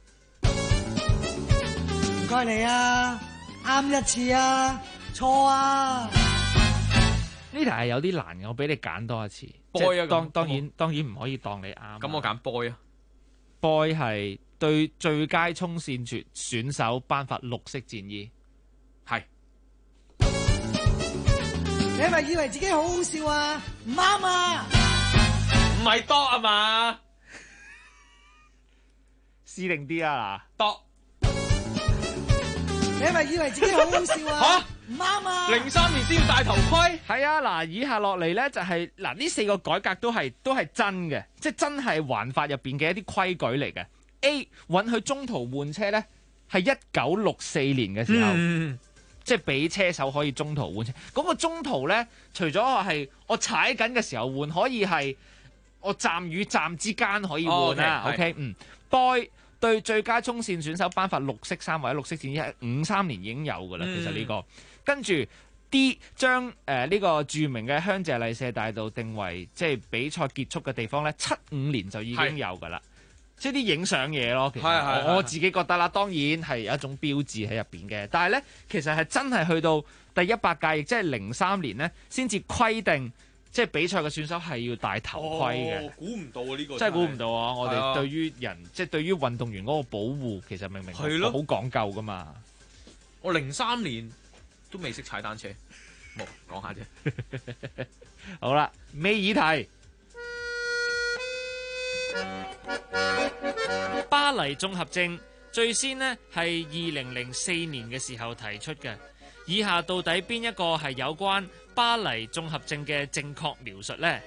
唔該你啊，啱一次啊，錯啊。 呢題係有啲難嘅，我俾你揀多一次。 boy 啊， 當然唔可以當你啱。 咁我揀 boy 啊。 boy 係對最佳衝線選手頒發綠色戰衣，係。 你係咪以為自己好好笑啊？唔啱啊！ 唔係多啊嘛 ？C 定 D 啊嗱？ 多。 你係咪以為自己好好笑啊？唔啱啊 ！03年先要戴頭盔。 係啊，嗱，以下落嚟咧就係嗱呢4個改革都係真嘅，即係真係環法入邊嘅一啲規矩嚟嘅。A 允許中途換車咧，係1964年嘅時候，即係俾車手可以中途換車。嗰個中途咧，除咗係我踩緊嘅時候換，可以係我站與站之間可以換啦。OK， Boy 對最佳衝線選手頒發綠色衫或者綠色戰衣，喺53年已經有噶啦。其實呢個跟住 D 將呢個著名嘅香榭麗舍大道定為即係比賽結束嘅地方咧，75年就已經有噶啦。即係啲影相嘢咯，其實我自己覺得啦，當然係有一種標誌喺入邊嘅。但係咧，其實係真係去到第100屆，亦即係03年咧，先至規定，即係比賽嘅選手係要戴頭盔嘅。估唔到啊！呢個真係估唔到啊！我哋對於人，即係對於運動員嗰個保護，其實明明係好講究噶嘛。 我03年都未識踩單車，冇講下啫。 好啦，尾議題。巴黎綜合症最先呢係2004年嘅時候提出嘅。以下到底邊一個係有關巴黎綜合症嘅正確描述呢？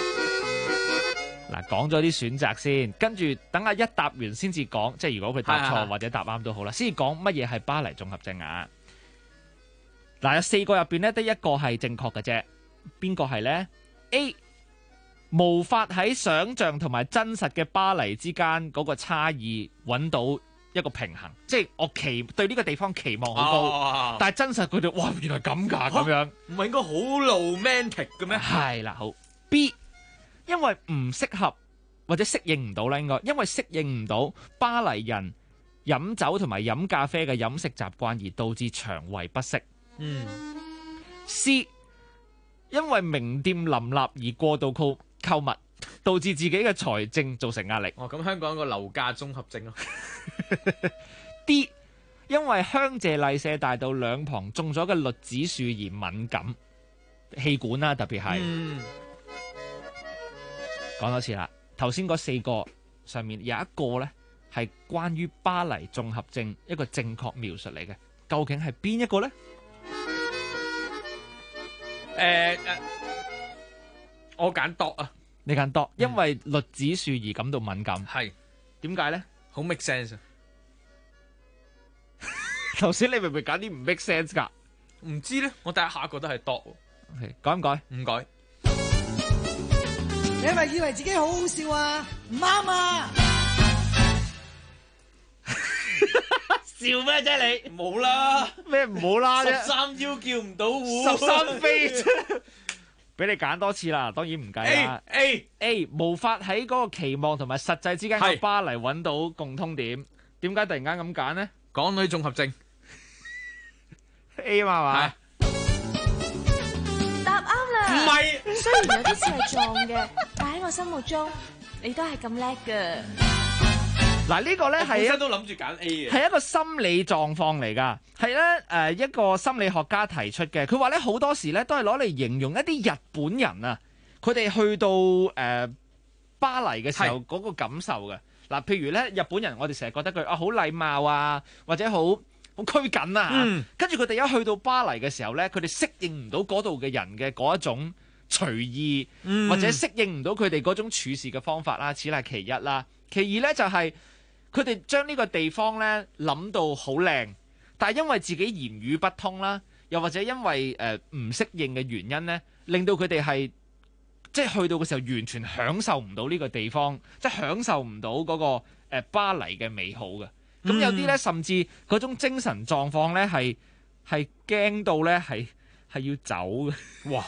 嗱，講咗啲選擇先，跟住等下一答完先至講，即係如果佢答錯或者答啱都好啦，先至講乜嘢係巴黎綜合症啊？嗱，有4個入邊呢，得一個係正確嘅啫，邊個係呢？ A 無法喺想像同埋真實嘅巴黎之間嗰個差異揾到一個平衡，即係我對呢個地方期望好高，但係真實佢哋哇原來咁㗎咁樣， 唔係應該好 romantic 嘅咩？ 係啦，好 B 因為唔適合或者適應唔到啦，應該因為適應唔到巴黎人飲酒同埋飲咖啡嘅飲食習慣而導致腸胃不適。C 因為名店林立而過度購物，導致自己嘅財政造成壓力。 咁香港有個樓價綜合症咯。 D 因為香榭麗舍大道兩旁種咗嘅栗子樹而敏感，氣管啦，特別係。講多次啦，頭先嗰4個上面有一個呢係關於巴黎綜合症一個正確描述嚟嘅，究竟係邊一個呢？ 我揀度啊， 你揀度，因為栗子樹而感到敏感， 係點解咧？ 好 make sense 啊！ 頭先你明明揀啲唔 make sense 噶， 唔知咧，我第一下覺得係度， 改唔改？ 唔改。 你係咪以為自己好好笑啊？唔啱啊！ 笑咩啫你？ 冇啦， 咩唔好啦啫 ？13腰叫唔到戶 ，13飛啫。俾你揀多次啦，當然唔計啦。A 無法喺嗰個期望同埋實際之間喺巴黎揾到共通點，點解突然間咁揀呢？ 港女綜合症 A 嘛係嘛？ 答啱啦！ 唔係， 雖然有啲似係撞嘅，但喺我心目中，你都係咁叻㗎。 嗱，呢個咧係本身都諗住揀 A 嘅， 係一個心理狀況嚟㗎，係咧一個心理學家提出嘅。佢話咧好多時咧都係攞嚟形容一啲日本人啊，佢哋去到巴黎嘅時候嗰個感受嘅。嗱，譬如咧日本人，我哋成日覺得佢好禮貌啊，或者好拘謹啊，跟住佢哋一去到巴黎嘅時候咧，佢哋適應唔到嗰度嘅人嘅嗰一種隨意，或者適應唔到佢哋嗰種處事嘅方法啦，此係其一啦。其二咧就係佢哋將呢個地方呢諗到好靚，但係因為自己言語不通啦，又或者因為唔適應嘅原因呢，令到佢哋係即係去到嘅時候完全享受唔到呢個地方，即係享受唔到嗰個巴黎嘅美好嘅。咁有啲呢，甚至嗰種精神狀況呢，係驚到呢，係要走嘅。哇！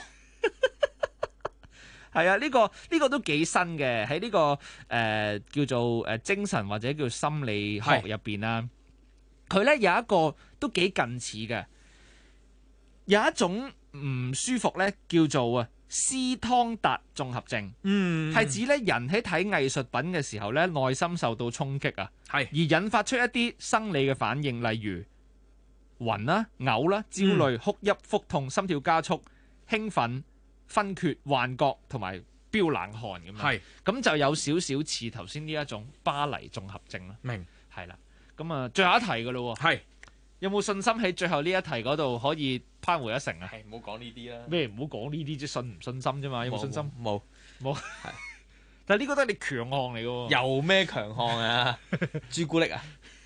係啊，呢個都幾新嘅，喺呢個叫做精神或者叫心理學入邊啦。佢咧有一個都幾近似嘅，有一種唔舒服咧叫做斯湯達綜合症，係指咧人喺睇藝術品嘅時候咧內心受到衝擊啊，而引發出一啲生理嘅反應，例如暈啦、嘔啦、焦慮、哭泣、腹痛、心跳加速、興奮、昏厥、幻覺同埋飆冷汗咁樣，咁就有少少似頭先呢一種巴黎綜合症啦。明係啦，咁啊最後一題噶咯，有冇信心喺最後呢一題嗰度可以攀回一成啊？ 唔好講呢啲啦。 咩唔好講呢啲啫？信唔信心啫嘛？有冇信心？ 冇。 但係呢個都係你強項嚟噶。 有咩強項啊？朱古力啊？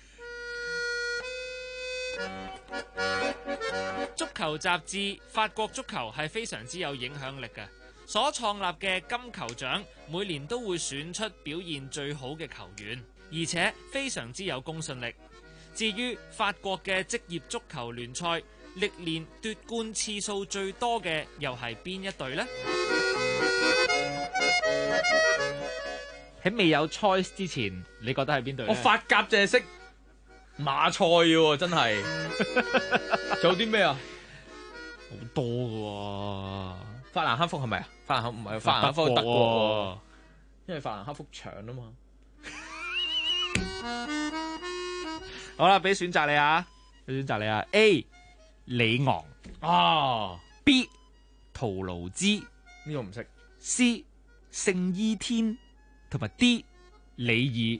足球雜誌法國足球係非常之有影響力嘅，所創立嘅金球獎每年都會選出表現最好嘅球員，而且非常之有公信力。至於法國嘅職業足球聯賽，歷年奪冠次數最多嘅又係邊一隊呢？喺未有 choice 之前，你覺得係邊隊？ 我法甲淨係識馬賽喎，真係。仲有啲咩啊？ 好多㗎喎。 法蘭克福係咪啊？法蘭克唔係法蘭克福，德國。因為法蘭克福長啊嘛。 好啦，俾選擇你啊！A. 里昂B. 圖盧茲， 呢個唔識。 C. 聖伊天同埋 D. 里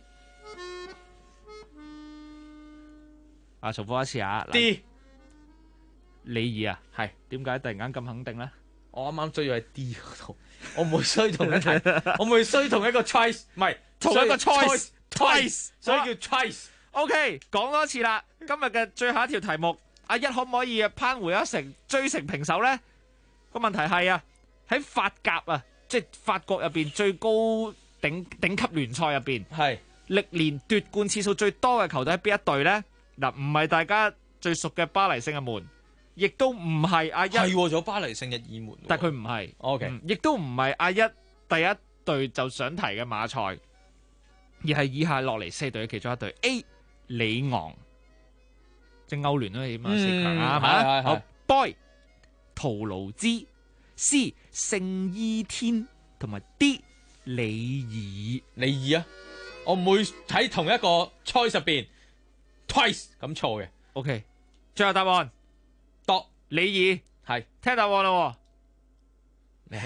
爾。重複一次啊 D. 里爾啊，係點解突然間咁肯定咧？ 我啱啱追咗喺 D 嗰度，我唔會衰同一題，我唔會衰同一個 choice， 唔係同一個 choice， 所以叫 choice。 OK， 講多次啦，今日嘅最後一條題目，阿一可唔可以攀回一成，追成平手呢？個問題係啊，喺法甲啊，即係法國入邊最高頂級聯賽入邊，係歷年奪冠次數最多嘅球隊係邊一隊呢？嗱，唔係大家最熟嘅巴黎聖日門，亦都唔係阿一， 係咗巴黎聖日耳門， 但佢唔係 OK， 亦都唔係阿一第一隊就想提嘅馬賽，而係以下落嚟4隊嘅其中一隊 A。里昂，即係歐聯啦，起碼4強啊，係咪？好 ，Boy， 圖盧茲 ，C， 聖伊天同埋 D， 里爾啊，我唔會喺同一個 choice 入邊 twice 咁錯嘅。 OK， 最後答案，度里爾，係聽答案啦。 你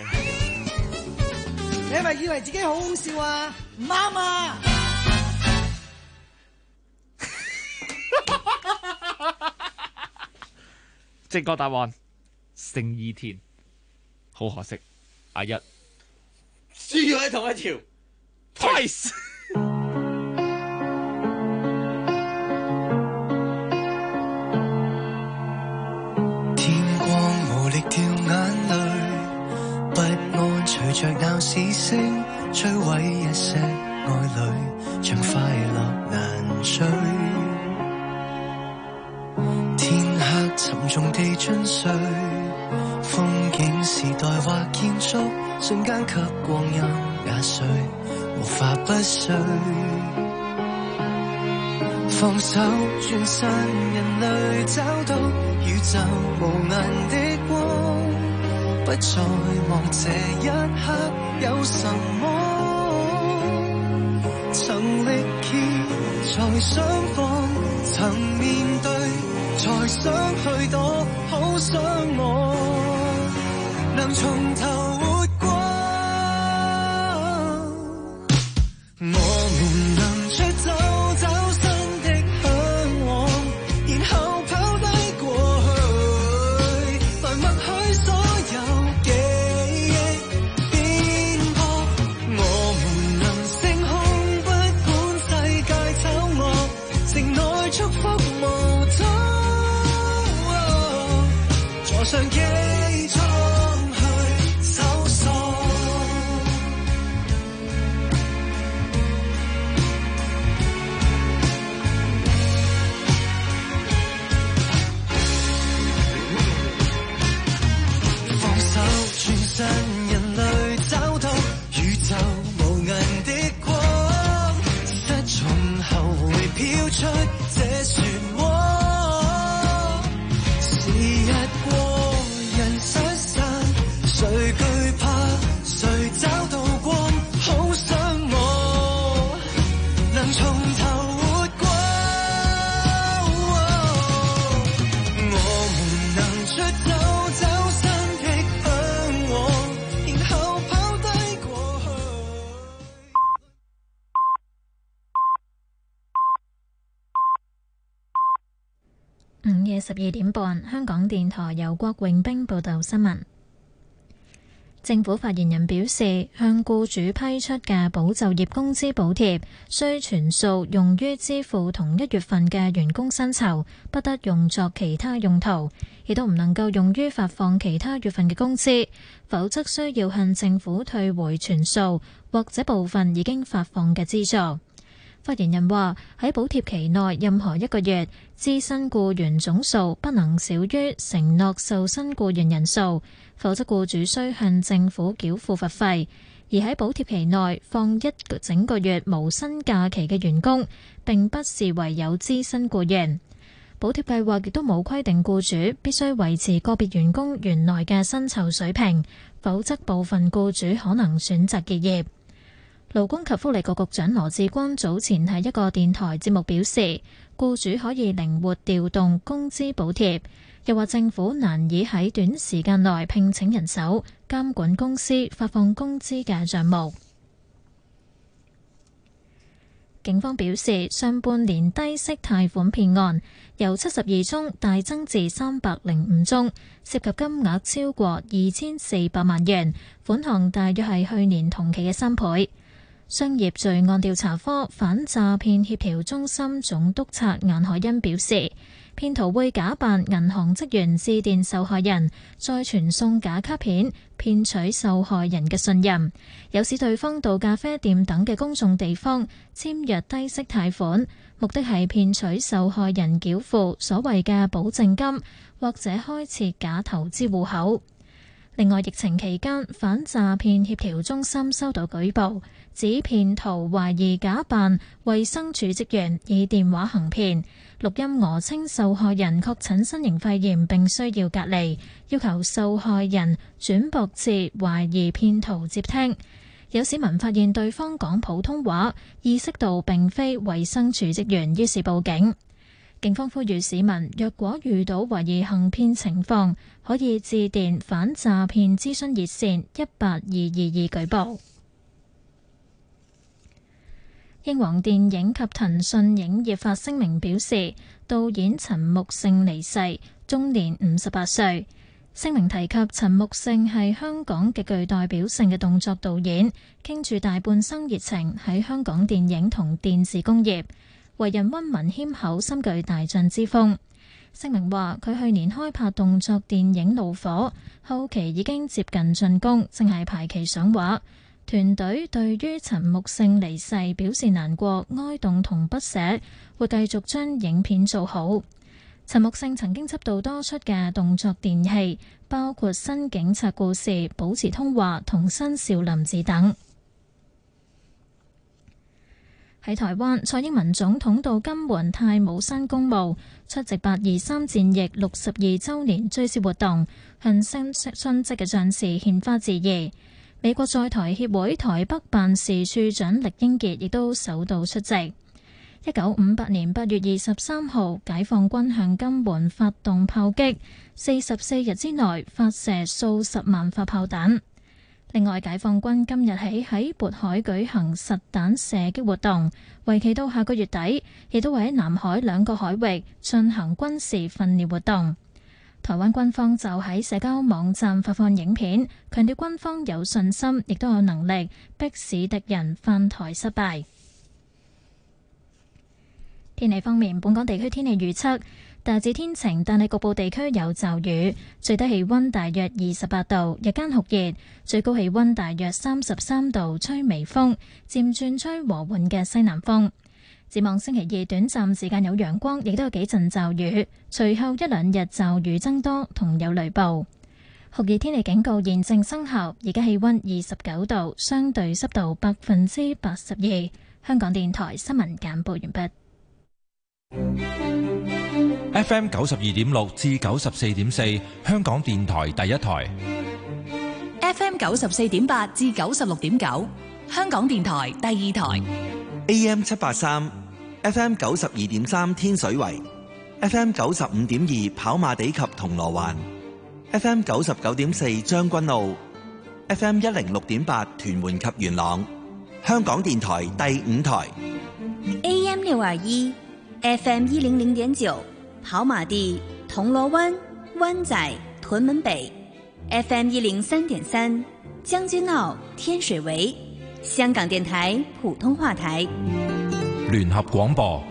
係咪以為自己好好笑啊？唔啱啊！ 正確答案聖伊天，好可惜，阿一輸咗喺同一條 twice。 天光無力掉眼淚，不安隨着鬧市聲摧毀一些愛侶，像快樂難追。沉重地進睡，風景時代或建築，瞬間給光陰壓碎，無法不碎。放手轉身，人類找到宇宙無垠的光，不再望這一刻有什麼，曾力竭才想放，曾面對才想去躲，好想我能從頭活過。我們能出走，找新的向往，然後拋低過去，來默許所有記憶顛簸。我們能升空，不管世界醜上機艙去搜索。放手全身人類找到宇宙無垠的光，失重後會飄出這漩渦。時日過人失散，誰懼怕誰找到光，好想我能從頭活過。我們能出走走新的向往，然後拋低過去。 午夜12點半，香港電台由郭永兵報道新聞。政府發言人表示，向僱主批出嘅保就業工資補貼需全數用於支付同一月份嘅員工薪酬，不得用作其他用途，亦都唔能夠用於發放其他月份嘅工資，否則需要向政府退回全數或者部分已經發放嘅資助。發言人話：喺補貼期內任何一個月，資薪僱員總數不能少於承諾受薪僱員人數，否則僱主需向政府繳付罰費。而喺補貼期內放一整個月無薪假期嘅員工，並不視為有資薪僱員。補貼計劃亦都冇規定僱主必須維持個別員工原來嘅薪酬水平，否則部分僱主可能選擇結業。勞工及福利局局長羅致光早前喺一個電台節目表示，僱主可以靈活調動工資補貼，又話政府難以喺短時間內聘請人手監管公司發放工資嘅帳目。警方表示，上半年低息貸款騙案由72宗大增至305宗，涉及金額超過2400萬元，款項大約係去年同期嘅3倍。商業罪案調查科反詐騙協調中心總督察顏海欣表示，騙徒會假扮銀行職員致電受害人，再傳送假卡片，騙取受害人嘅信任，誘使對方到咖啡店等嘅公眾地方簽約低息貸款，目的係騙取受害人繳付所謂嘅保證金，或者開設假投資戶口。另外，疫情期間，反詐騙協調中心收到舉報，指騙徒懷疑假扮衛生署職員，以電話行騙，錄音訛稱受害人確診新型肺炎並需要隔離，要求受害人轉駁至懷疑騙徒接聽。有市民發現對方講普通話，意識到並非衛生署職員，於是報警。警方呼籲市民，若果遇到懷疑行騙情況，可以致電反詐騙諮詢熱線18222舉報。英皇電影及騰訊影業發聲明表示，導演陳木勝離世，終年58歲。聲明提及陳木勝係香港極具代表性嘅動作導演，傾注大半生熱情喺香港電影同電視工業，為人溫文謙厚，深具大將之風。聲明話佢去年開拍動作電影《怒火》，後期已經接近竣工，正係排期上畫。團隊對於陳木勝離世表示難過、哀悼同不捨，會繼續將影片做好。陳木勝曾經執導多出嘅動作電戲，包括《新警察故事》、《保持通話》同《新少林寺》等。喺台灣，蔡英文總統到金門太武山公墓出席823戰役62週年追思活動，向殉職嘅將士獻花致意。美國在台協會台北辦事處長酈英傑亦都首度出席。1958年8月23號，解放軍向金門發動炮擊，44日之內發射數十萬發炮彈。另外，解放軍今日起喺渤海舉行實彈射擊活動，為期到下個月底，亦都會喺南海2個海域進行軍事訓練活動。台灣軍方就喺社交網站發放影片，強調軍方有信心，亦都有能力迫使敵人犯台失敗。天氣方面，本港地區天氣預測大致天晴，但係局部地區有驟雨。最低氣溫大約28度，日間酷熱，最高氣溫大約33度，吹微風，漸轉吹和緩嘅西南風。展望星期二短暫時間有陽光，亦都有幾陣驟雨，隨後一兩日驟雨增多同有雷暴。酷熱天氣警告現正生效，而家氣溫29度，相對濕度82%。香港電台新聞簡報完畢。 FM 92.6至94.4，香港電台第一台。 FM 94.8至96.9，香港電台第二台。 AM 783 FM 92.3天水圍 FM 95.2跑馬地及銅鑼灣 FM 99.4將軍澳 FM 106.8屯門及元朗，香港電台第五台。 AM 621 FM 100.9跑馬地銅鑼灣灣仔屯門北 FM 103.3將軍澳天水圍，香港電台普通話台。 聯合廣播。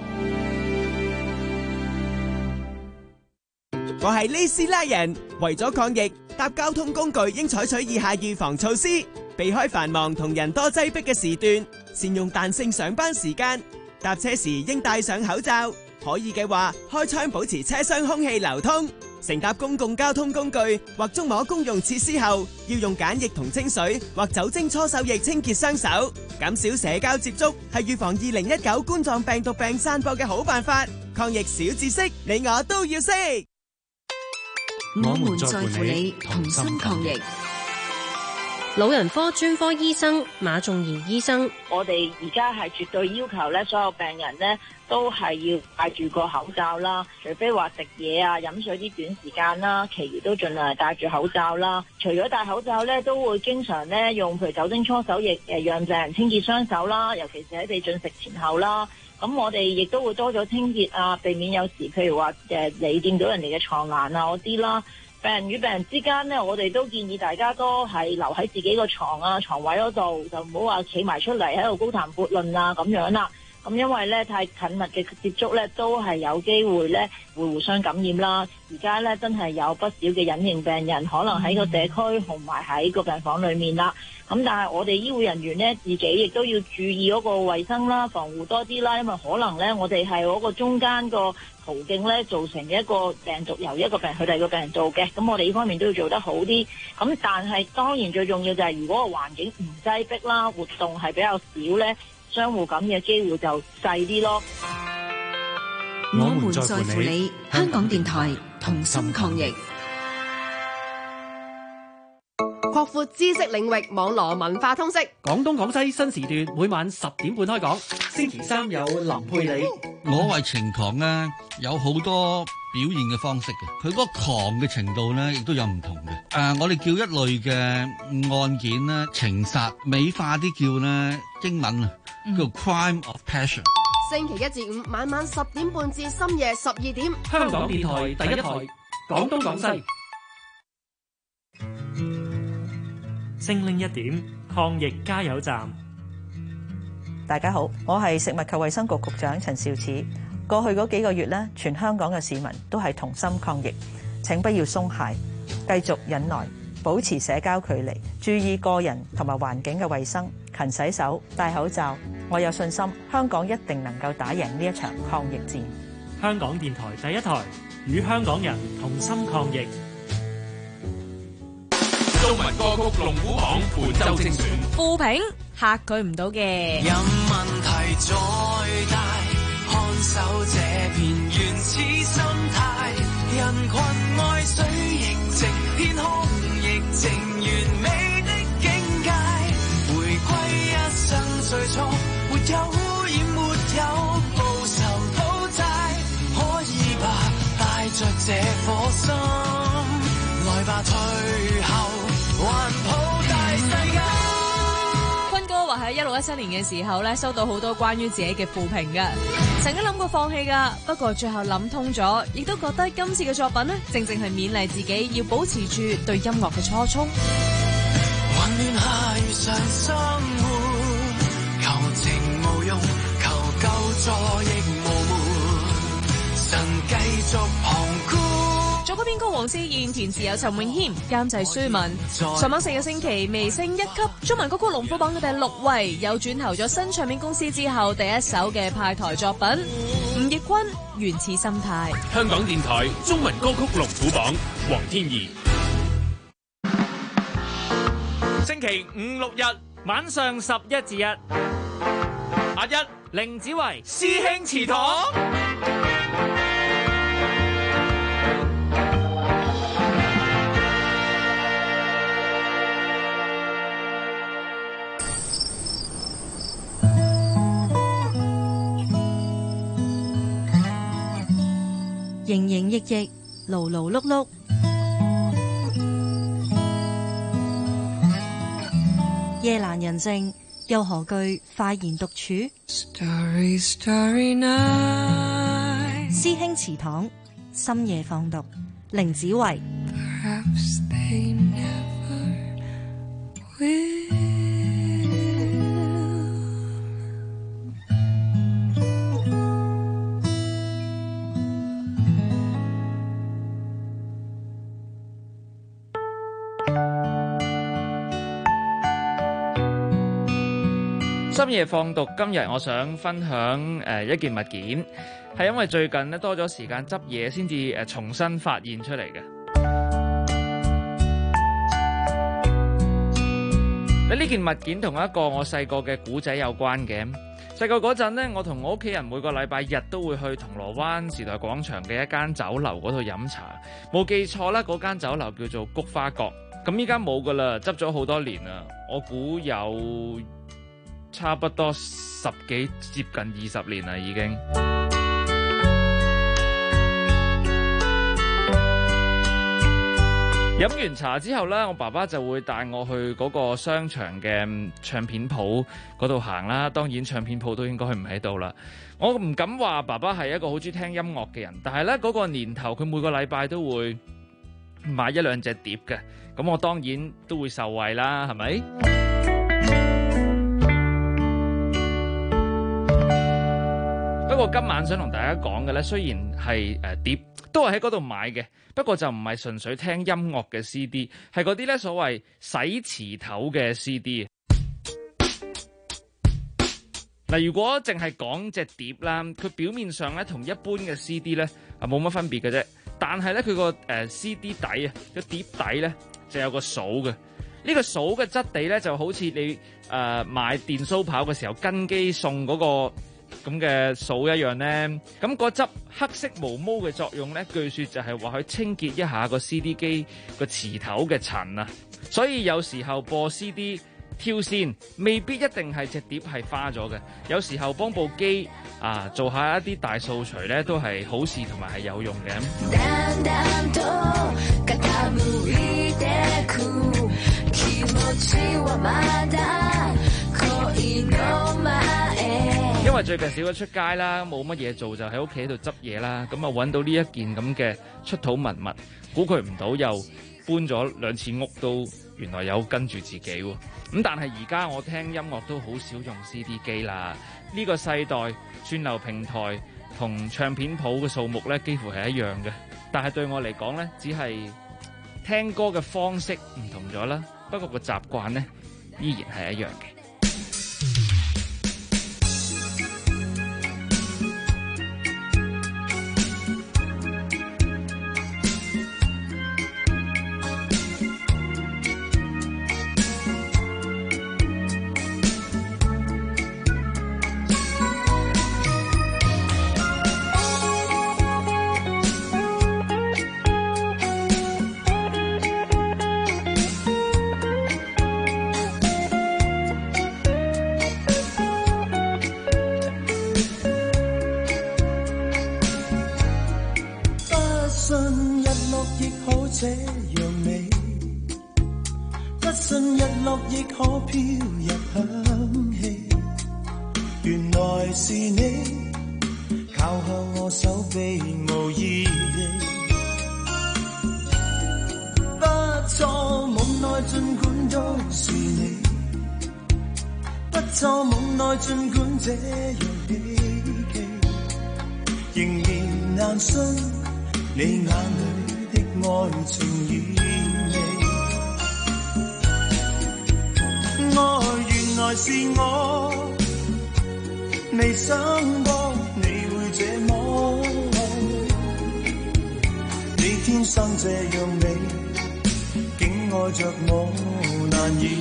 我係呢斯拉人，為咗抗疫，搭交通工具應採取以下預防措施：避開繁忙同人多擠迫嘅時段，善用彈性上班時間，搭車時應戴上口罩，可以嘅話開窗保持車廂空氣流通。乘搭公共交通工具或觸摸公用設施後，要用梘液同清水或酒精搓手液清潔雙手。減少社交接觸係預防2019冠狀病毒病散播嘅好辦法。抗疫小知識，你我都要識。 我們在乎你，同心抗疫。老人科專科醫生馬仲賢醫生， 我哋而家係絕對要求咧，所有病人咧都係要戴住個口罩啦，除非話食嘢啊、飲水啲短時間啦，其餘都盡量係戴住口罩啦。除咗戴口罩咧，都會經常咧用譬如酒精搓手液讓病人清潔雙手啦，尤其是喺你進食前後啦。咁我哋亦都會多咗清潔啊，避免有時譬如話你掂到人哋嘅床欄啊嗰啲啦。病人與病人之間呢，我哋都建議大家都係留喺自己個床啊、床位嗰度，就唔好話企埋出嚟喺度高談闊論啊咁樣啦。咁因為咧太緊密嘅接觸咧，都係有機會咧會互相感染啦。而家咧真係有不少嘅隱形病人，可能喺個社區同埋喺個病房裏面啦。咁但係我哋醫護人員咧，自己亦都要注意嗰個衛生啦，防護多啲啦。因為可能咧，我哋係嗰個中間個途徑咧，造成一個病毒由一個病人去第二個病人做嘅。咁我哋呢方面都要做得好啲。咁但係當然最重要就係，如果個環境唔擠迫啦，活動係比較少咧，相互感染嘅機會就細啲咯。 我們在乎你，香港電台同心抗疫。 擴闊知識領域，網羅文化通識。 廣東廣西新時段每晚10點半開講。星期三有林佩理。 我為情狂咧，有好多表現嘅方式嘅，佢嗰個狂嘅程度咧，亦都有唔同嘅。我哋叫一類嘅案件咧，情殺美化啲叫咧，英文啊，叫 crime of passion。 星期一至五晚晚10點半至深夜12點， 香港電台第一台，廣東廣西。 精靈一點抗疫加油站。 大家好，我係食物及衛生局局長陳肇始。過去嗰幾個月咧，全香港嘅市民都係同心抗疫，請不要鬆懈，繼續忍耐，保持社交距離，注意個人同埋環境嘅衛生，勤洗手，戴口罩。我有信心，香港一定能夠打贏呢一場抗疫戰。 香港電台第一台，與香港人同心抗疫。 中文歌曲龍虎榜本周精選， 負評嚇佢唔到嘅。 任問題再大，看守這片原始生態，人群愛水凝靜，天空亦靜，完美的境界。回歸一生最初，沒有污染，沒有報仇討債，可以吧？帶着這顆心，來吧退後。環抱大世界。 坤哥話喺1617年嘅時候咧，收到好多關於自己嘅負評嘅，曾經諗過放棄噶，不過最後諗通咗，亦都覺得今次嘅作品咧，正正係勉勵自己要保持住對音樂嘅初衷。 混亂下如常生活，求情無用，求救助亦無門，神繼續續旁觀。 作曲編曲黃思燕，填詞有陳詠謙，監製舒文。上網4個星期微升1級，中文歌曲龍虎榜嘅第6位，有轉投咗新唱片公司之後第一首嘅派台作品。吳業坤原始心態。 香港電台中文歌曲龍虎榜，黃天怡。 星期5、6日晚上11至1， 阿一凌子維師兄祠堂。 營營役役，勞勞碌碌，夜闌人靜，又何懼快言獨處？ Starry, starry night. 師兄祠堂，深夜放毒，凌子維。 Perhaps they never will. 深夜放毒，今日我想分享一件物件，係因為最近咧多咗時間執嘢，先至重新發現出嚟嘅。呢件物件同一個我細個嘅古仔有關嘅。細個嗰陣呢，我同我屋企人每個禮拜日都會去銅鑼灣時代廣場嘅一間酒樓嗰度飲茶。冇記錯啦，嗰間酒樓叫做菊花閣。咁依家冇噶啦，執咗好多年啦。我估有差不多10幾接近20年啦，已經。飲完茶之後呢，我爸爸就會帶我去嗰個商場嘅唱片鋪嗰度行啦。當然唱片鋪都應該唔喺度啦。我唔敢話爸爸係一個好中意聽音樂嘅人，但係呢嗰個年頭佢每個禮拜都會買1、2隻碟嘅，咁我當然都會受惠啦，係咪？不過今晚想同大家講嘅咧，雖然係碟，都係喺嗰度買嘅，不過就唔係純粹聽音樂嘅 CD， 係嗰啲咧所謂洗磁頭嘅 CD。嗱，如果淨係講隻碟啦，佢表面上咧同一般嘅 CD 咧冇乜分別嘅啫，但係咧佢個CD 底啊，個碟底咧就有個掃嘅。呢個掃嘅質地咧就好似你買電鬚刨嘅時候根基送嗰個咁嘅掃一樣呢。咁嗰執黑色毛毛嘅作用呢，據說就係話去清潔一下個 CD 機個磁頭嘅塵啊。所以有時候播 CD 挑線，未必一定係隻碟係花咗嘅。有時候幫部機做下一啲大掃除呢，都係好事同埋係有用嘅。因為最近少咗出街啦，冇乜嘢做就喺屋企度執嘢啦，咁啊揾到呢一件咁嘅出土文物，估佢唔到又搬咗2次屋都原來有跟住自己喎。咁但係而家我聽音樂都好少用 CD 機啦，呢個世代串流平台同唱片鋪嘅數目呢幾乎係一樣嘅，但係對我嚟講呢，只係聽歌嘅方式唔同咗啦，不過個習慣呢依然係一樣嘅。 這樣美，不信日落亦可飄入香氣。原來是你靠向我手臂無意義，不錯夢內儘管都是你，不錯夢內儘管這樣希冀，仍然難信你眼裏的愛情演繹。愛原來是我，未想過你會這麼愛，你天生這樣美，竟愛着我難以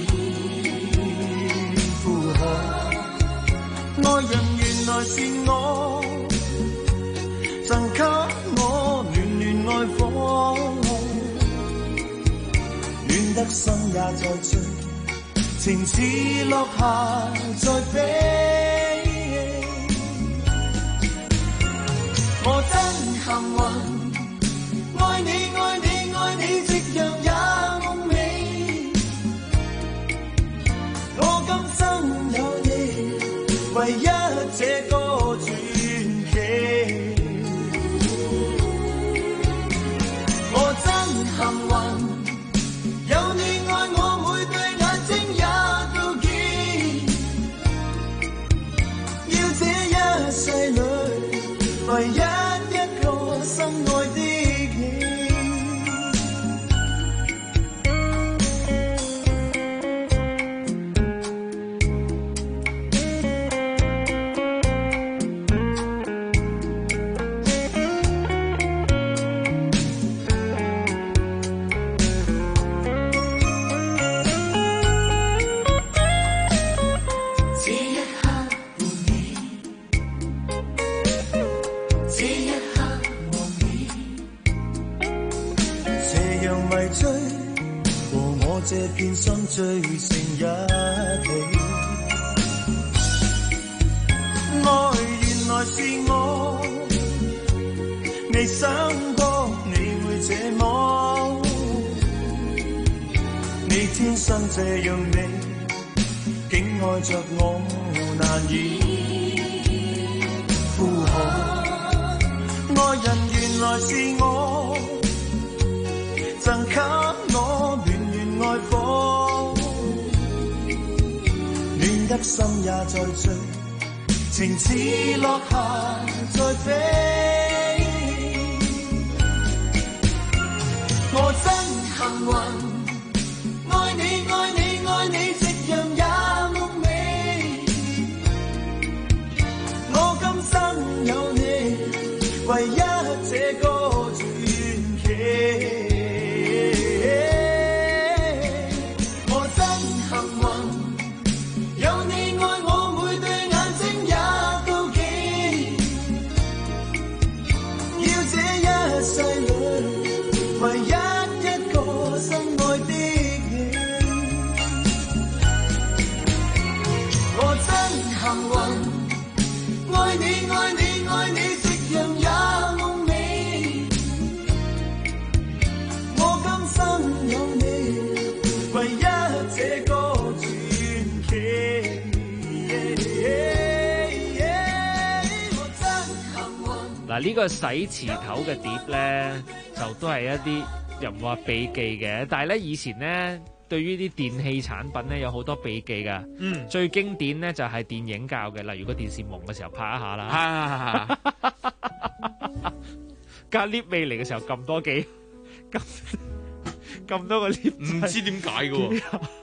負荷。愛人原來是我，贈給我暖暖愛火，暖得心也在醉，情似落霞在飛。我真幸運，愛你愛你愛你，夕陽也夢美。我今生有你，唯一這個傳奇。我真幸運，有你愛我，每對眼睛也妒忌。要這一世裏，唯一一個心愛的你。這片心醉成一起，愛原來是我，未想過你會這麼，你天生這樣美，竟愛着我難以負荷。愛人原來是我，贈給我愛火，暖得心也在醉，情似落霞在飛。我真幸運，愛你愛你愛你，夕陽也夢美。我今生有你，唯一這個傳奇。 呢個洗瓷頭嘅碟咧，就都係一啲人話秘技嘅，但係咧以前咧對於啲電器產品咧有好多秘技噶。最經典咧就係電影教嘅，例如個電視蒙嘅時候拍一下啦，隔 lift 未嚟嘅時候撳多幾，撳多個 lift， 唔知點解嘅。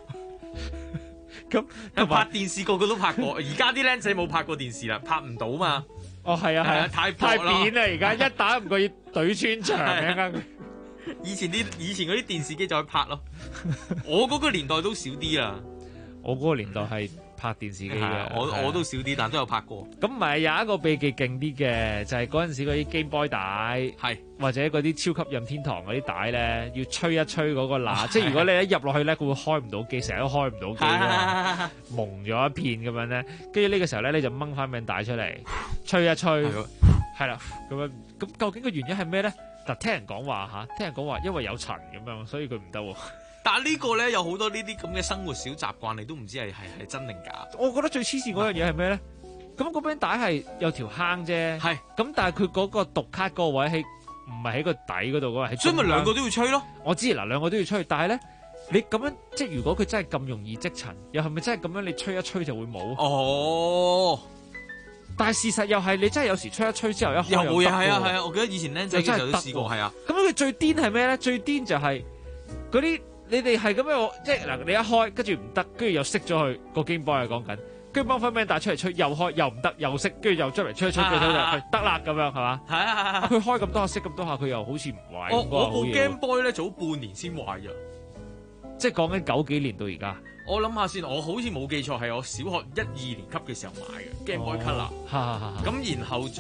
咁拍電視個個都拍過，而家啲僆仔冇拍過電視啦，拍唔到嘛。 哦，係啊，係啊，太扁啦！而家一打唔過要懟穿牆嘅。 以前嗰啲電視機就去拍咯。我嗰個年代都少啲啦。 我嗰個年代係拍電視機嘅， 我都少啲，但都有拍過。 咁唔係有一個秘技勁啲嘅，就係嗰陣時嗰啲 Game Boy 帶，係或者嗰啲超級任天堂嗰啲帶咧，要吹一吹嗰個喇，即係如果你一入落去咧，佢會開唔到機，成日都開唔到機㗎，蒙咗一片咁樣咧。跟住呢個時候咧，你就掹翻柄帶出嚟，吹一吹，係啦，咁樣。咁究竟個原因係咩咧？嗱，聽人講話因為有塵咁樣，所以佢唔得喎。 但係呢個咧有好多呢啲咁嘅生活小習慣，你都唔知係真定假。 我覺得最黐線嗰樣嘢係咩咧？咁嗰柄帶係有條坑啫，係咁，但係佢嗰個讀卡嗰個位係唔係喺個底嗰度嗰個？ 所以咪兩個都要吹咯。 我知嗱，兩個都要吹，但係咧你咁樣即係如果佢真係咁容易積塵，又係咪真係咁樣你吹一吹就會冇？ 哦， 但係事實又係你真係有時吹一吹之後一開又冇嘢，係啊係係啊！我記得以前僆仔嘅時候都試過，係啊。 咁佢最癲係咩咧？最癲就係嗰啲你哋係咁樣，即係嗱，你一開跟住唔得，跟住又熄咗佢個 Game Boy 係講緊，跟住 Morphin Man 帶出嚟吹，又開又唔得，又熄，跟住又出嚟吹一吹，佢得啦咁樣係嘛？係啊！佢開咁多下，熄咁多下，佢又好似唔壞。 我部 Game Boy 咧早半年先壞咋， 即係講緊90幾年到而家。 我諗下先，我好似冇記錯係我小學1、2年級嘅時候買嘅 Game Boy Color。咁然後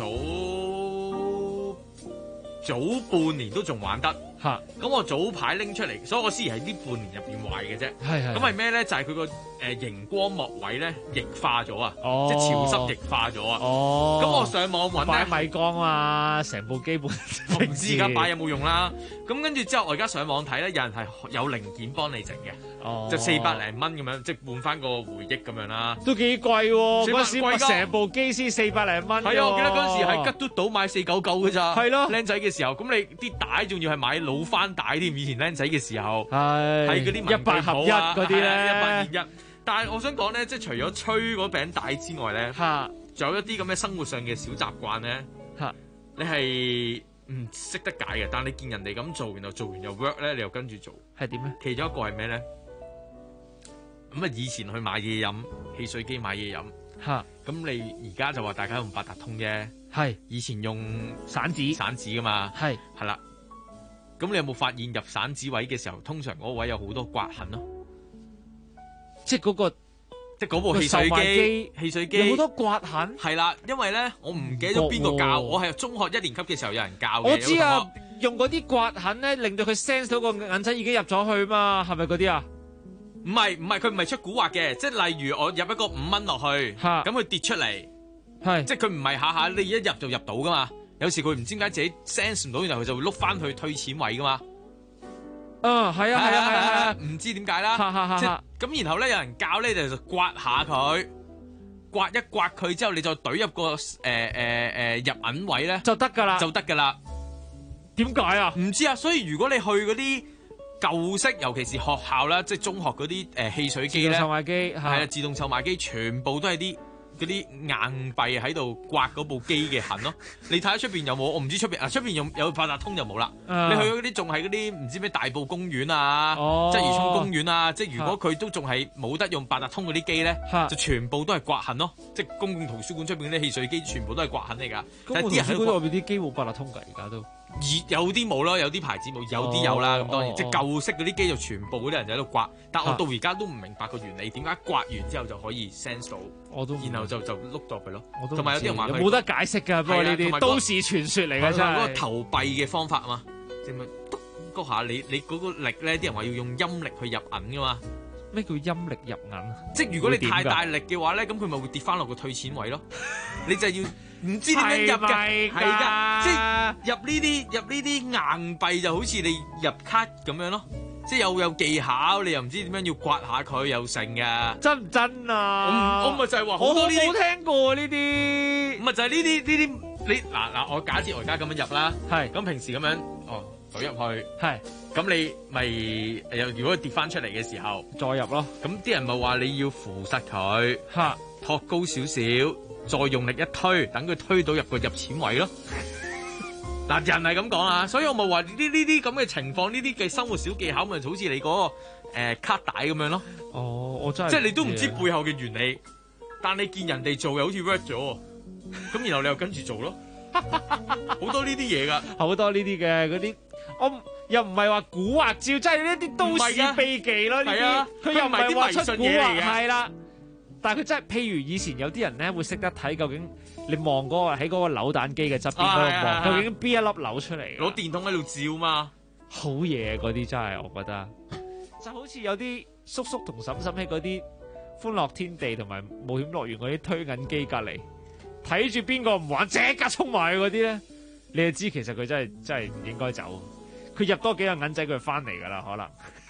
早半年都仲玩得。咁我早排拎出嚟，所以我先係呢半年入邊壞嘅啫。咁係咩咧？就係佢個熒光幕位咧液化咗啊，即係潮濕液化咗啊。咁我上網揾咧， 擺米缸啊，成部機本我唔知而家擺有冇用啦。咁跟住之後，我而家上網睇咧，有人係有零件幫你整嘅，就400零蚊咁樣，即係換翻個回憶咁樣啦。 都幾貴喎！嗰時買成部機先400零蚊。 係啊，我記得嗰陣時喺吉嘟島買499嘅咋。 係咯， 僆仔嘅時候，咁你啲帶仲要係買老翻帶添。以前僆仔嘅時候，係嗰啲 100合1嗰啲咧 ，100合1。但係我想講咧，即係除咗吹嗰餅帶之外咧，仲有一啲咁嘅生活上嘅小習慣咧，你係唔識得解嘅。但係你見人哋咁做，然後做完又 work 咧，你又跟住做， 係點咧？ 其中一個係咩咧？咁啊，以前去買嘢飲，汽水機買嘢飲，咁你而家就話大家用八達通啫，以前用散紙噶嘛，係啦。咁你有冇發現入散紙位嘅時候，通常嗰位有好多刮痕咯？ 即係嗰部汽水機有好多刮痕。 係啦，因為咧我唔記得咗邊個教，我係中學1年級嘅時候有人教嘅。 我知啊，用嗰啲刮痕咧，令到佢 sense 到個銀仔已經入咗去嘛，係咪嗰啲啊？ 唔係，佢唔係出蠱惑嘅，即係例如我入一個5蚊落去，咁佢跌出嚟，即係佢唔係下下你一入就入到噶嘛。有時佢唔知點解自己 sense 唔到，然後佢就會碌翻去退錢位噶嘛。 係啊， 唔知點解啦。即係咁，然後咧有人教咧就刮下佢，刮一刮佢之後，你就懟入個入銀位咧就得噶啦，點解啊？ 唔知啊。所以如果你去嗰啲舊式，尤其是學校啦，即係中學嗰啲汽水機咧， 自動售賣機係啊，自動售賣機全部都係啲嗰啲硬幣喺度刮嗰部機嘅痕咯。你睇下出邊有冇？我唔知出邊啊，出邊有八達通就冇啦。你去嗰啲仲係嗰啲唔知咩大埔公園啊，鰂魚涌公園啊，即係如果佢都仲係冇得用八達通嗰啲機咧，就全部都係刮痕咯。即係公共圖書館出邊嗰啲汽水機全部都係刮痕嚟㗎。 公共圖書館外邊啲機冇八達通㗎，而家都。 有啲冇咯，有啲牌子冇，有啲有啦。咁當然，即係舊式嗰啲機就全部嗰啲人就喺度刮。但我到而家都唔明白個原理，點解刮完之後就可以 sense 到，然後就碌咗佢咯。同埋有啲人話冇得解釋㗎，不過呢啲都市傳說嚟㗎真係。 嗰個投幣嘅方法啊嘛，即係咪篤下你嗰個力咧？啲人話要用陰力去入銀㗎嘛。 咩叫陰力入銀？ 即係如果你太大力嘅話咧，咁佢咪會跌翻落個退錢位咯。你就要唔知點樣入嘅，係㗎，即係入呢啲硬幣就好似你入卡咁樣咯，即係有技巧，你又唔知點樣要刮下佢又成㗎。 真唔真啊？ 我咪就係話好多呢啲， 我冇聽過呢啲。 咪就係呢啲你嗱，我假設我而家咁樣入啦，係咁平時咁樣懟入去，係咁你咪如果跌翻出嚟嘅時候再入咯。 咁啲人咪話你要扶實佢，托高少少。再用力一推，等佢推到入個入錢位咯。嗱，人係咁講啊，所以我咪話呢啲咁嘅情況，呢啲嘅生活小技巧，咪就好似你嗰個卡帶咁樣咯。 我真係即係你都唔知背後嘅原理，但你見人哋做又好似 work 咗，咁然後你又跟住做咯。好多呢啲嘢㗎， 好多呢啲嘅嗰啲，我又唔係話古惑照，即係呢啲都市秘技咯。呢啲佢又唔係話出古惑，係啦。但係佢真係，譬如以前有啲人咧會識得睇，究竟你望嗰個喺嗰個扭蛋機嘅側邊嗰度望，究竟邊一粒扭出嚟？ 攞電筒喺度照嘛， 好嘢嗰啲真係，我覺得就好似有啲叔叔同嬸嬸喺嗰啲歡樂天地同埋冒險樂園嗰啲推銀機隔離，睇住邊個唔玩，即刻衝埋去嗰啲咧，你就知其實佢真係唔應該走。佢入多幾個銀仔，佢就翻嚟㗎啦，可能。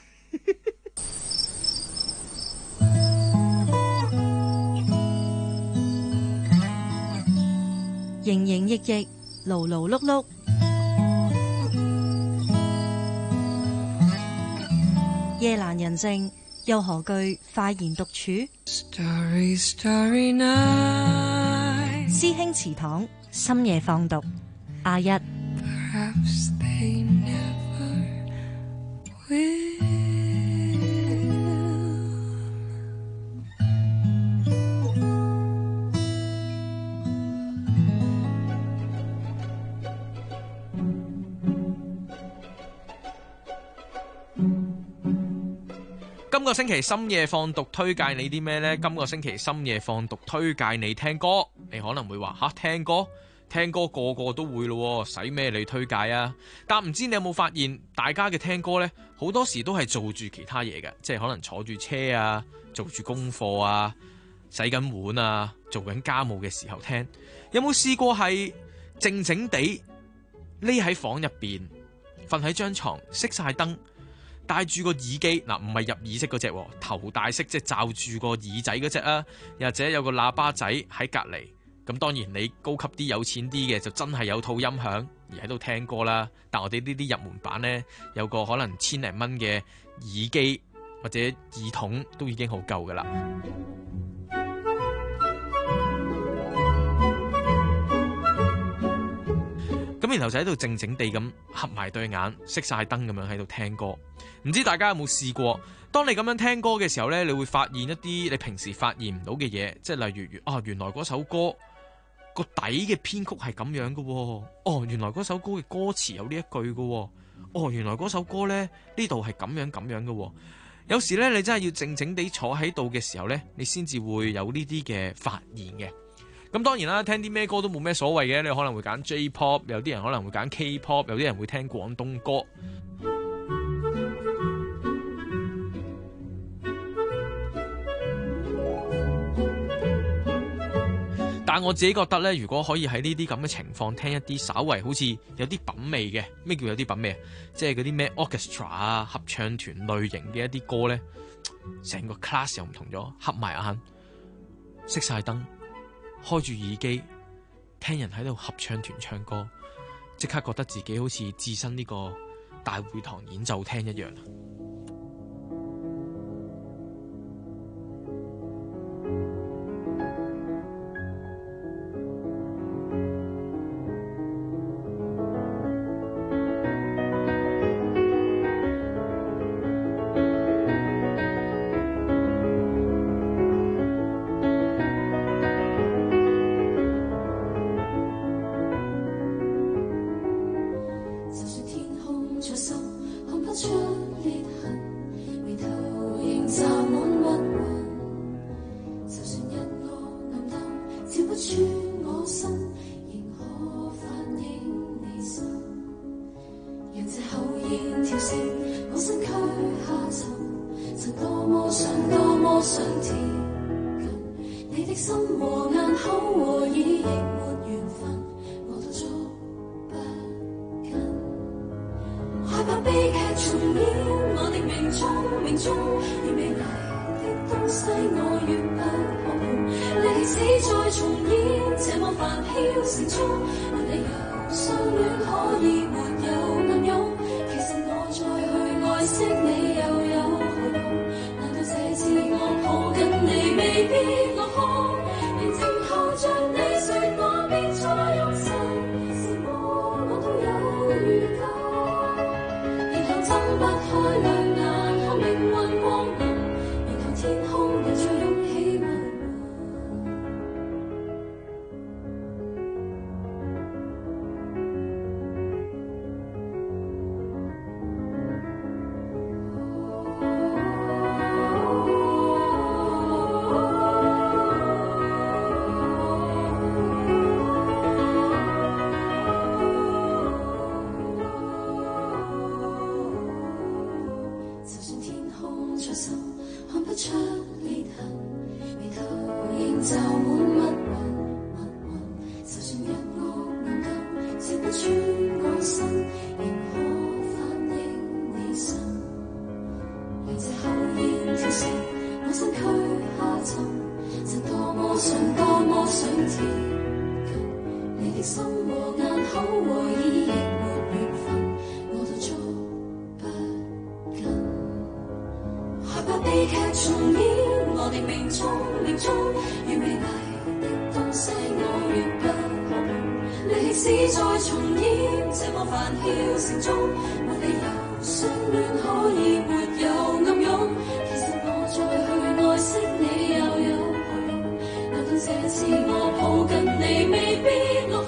營營役役，勞勞碌碌，夜闌人靜，又何懼快言獨處？ Starry, starry night, 師兄祠堂深夜放毒阿一。 今個星期深夜放毒推介你啲咩呢？今個星期深夜放毒推介你聽歌，你可能會話吓，聽歌個個都會咯，使咩你推介啊？但唔知你有冇發現，大家嘅聽歌呢，好多時都係做住其他嘢嘅，即係可能坐住車啊，做住功課啊，洗緊碗啊，做緊家務嘅時候聽。有冇試過係靜靜地匿喺房入邊，瞓喺張床，熄晒燈，戴住個耳機，嗱，唔係入耳式嗰隻，頭戴式，即係罩住個耳仔嗰隻啊，又或者有個喇叭仔喺隔離。咁當然你高級啲有錢啲嘅就真係有套音響而喺度聽歌啦。但我哋呢啲入門版呢，有個可能1000零蚊嘅耳機或者耳筒都已經好夠噶啦。咁然後就喺度靜靜地咁合埋對眼，熄晒燈咁樣喺度聽歌。唔知大家有冇試過？當你咁樣聽歌嘅時候呢，你會發現一啲你平時發現唔到嘅嘢，即係例如原來嗰首歌個底嘅編曲係咁樣嘅，原來嗰首歌嘅歌詞有呢一句嘅，原來嗰首歌呢度係咁樣嘅。有時呢，你真係要靜靜地坐喺度嘅時候呢，你先至會有呢啲嘅發現嘅。咁當然啦，聽啲咩歌都冇咩所謂嘅，你可能會揀 J-pop， 有啲人可能會揀 K-pop， 有啲人會聽廣東歌。但我自己覺得咧，如果可以喺呢啲咁嘅情況聽一啲稍為好似有啲品味嘅，咩叫有啲品味啊？即係嗰啲咩 orchestra 啊、合唱團類型嘅一啲歌呢，成個 class 又唔同咗，合埋眼，熄晒燈，開住耳機，聽人喺度合唱團唱歌，即刻覺得自己好似置身呢個大會堂演奏廳一樣。 悲劇重演，我哋命中與美麗的東西我越不可碰，歷史再重演，這麼煩囂城中，沒理由相戀可以沒有暗湧。其實我再去愛惜你又有何用？難道這次我抱緊你未必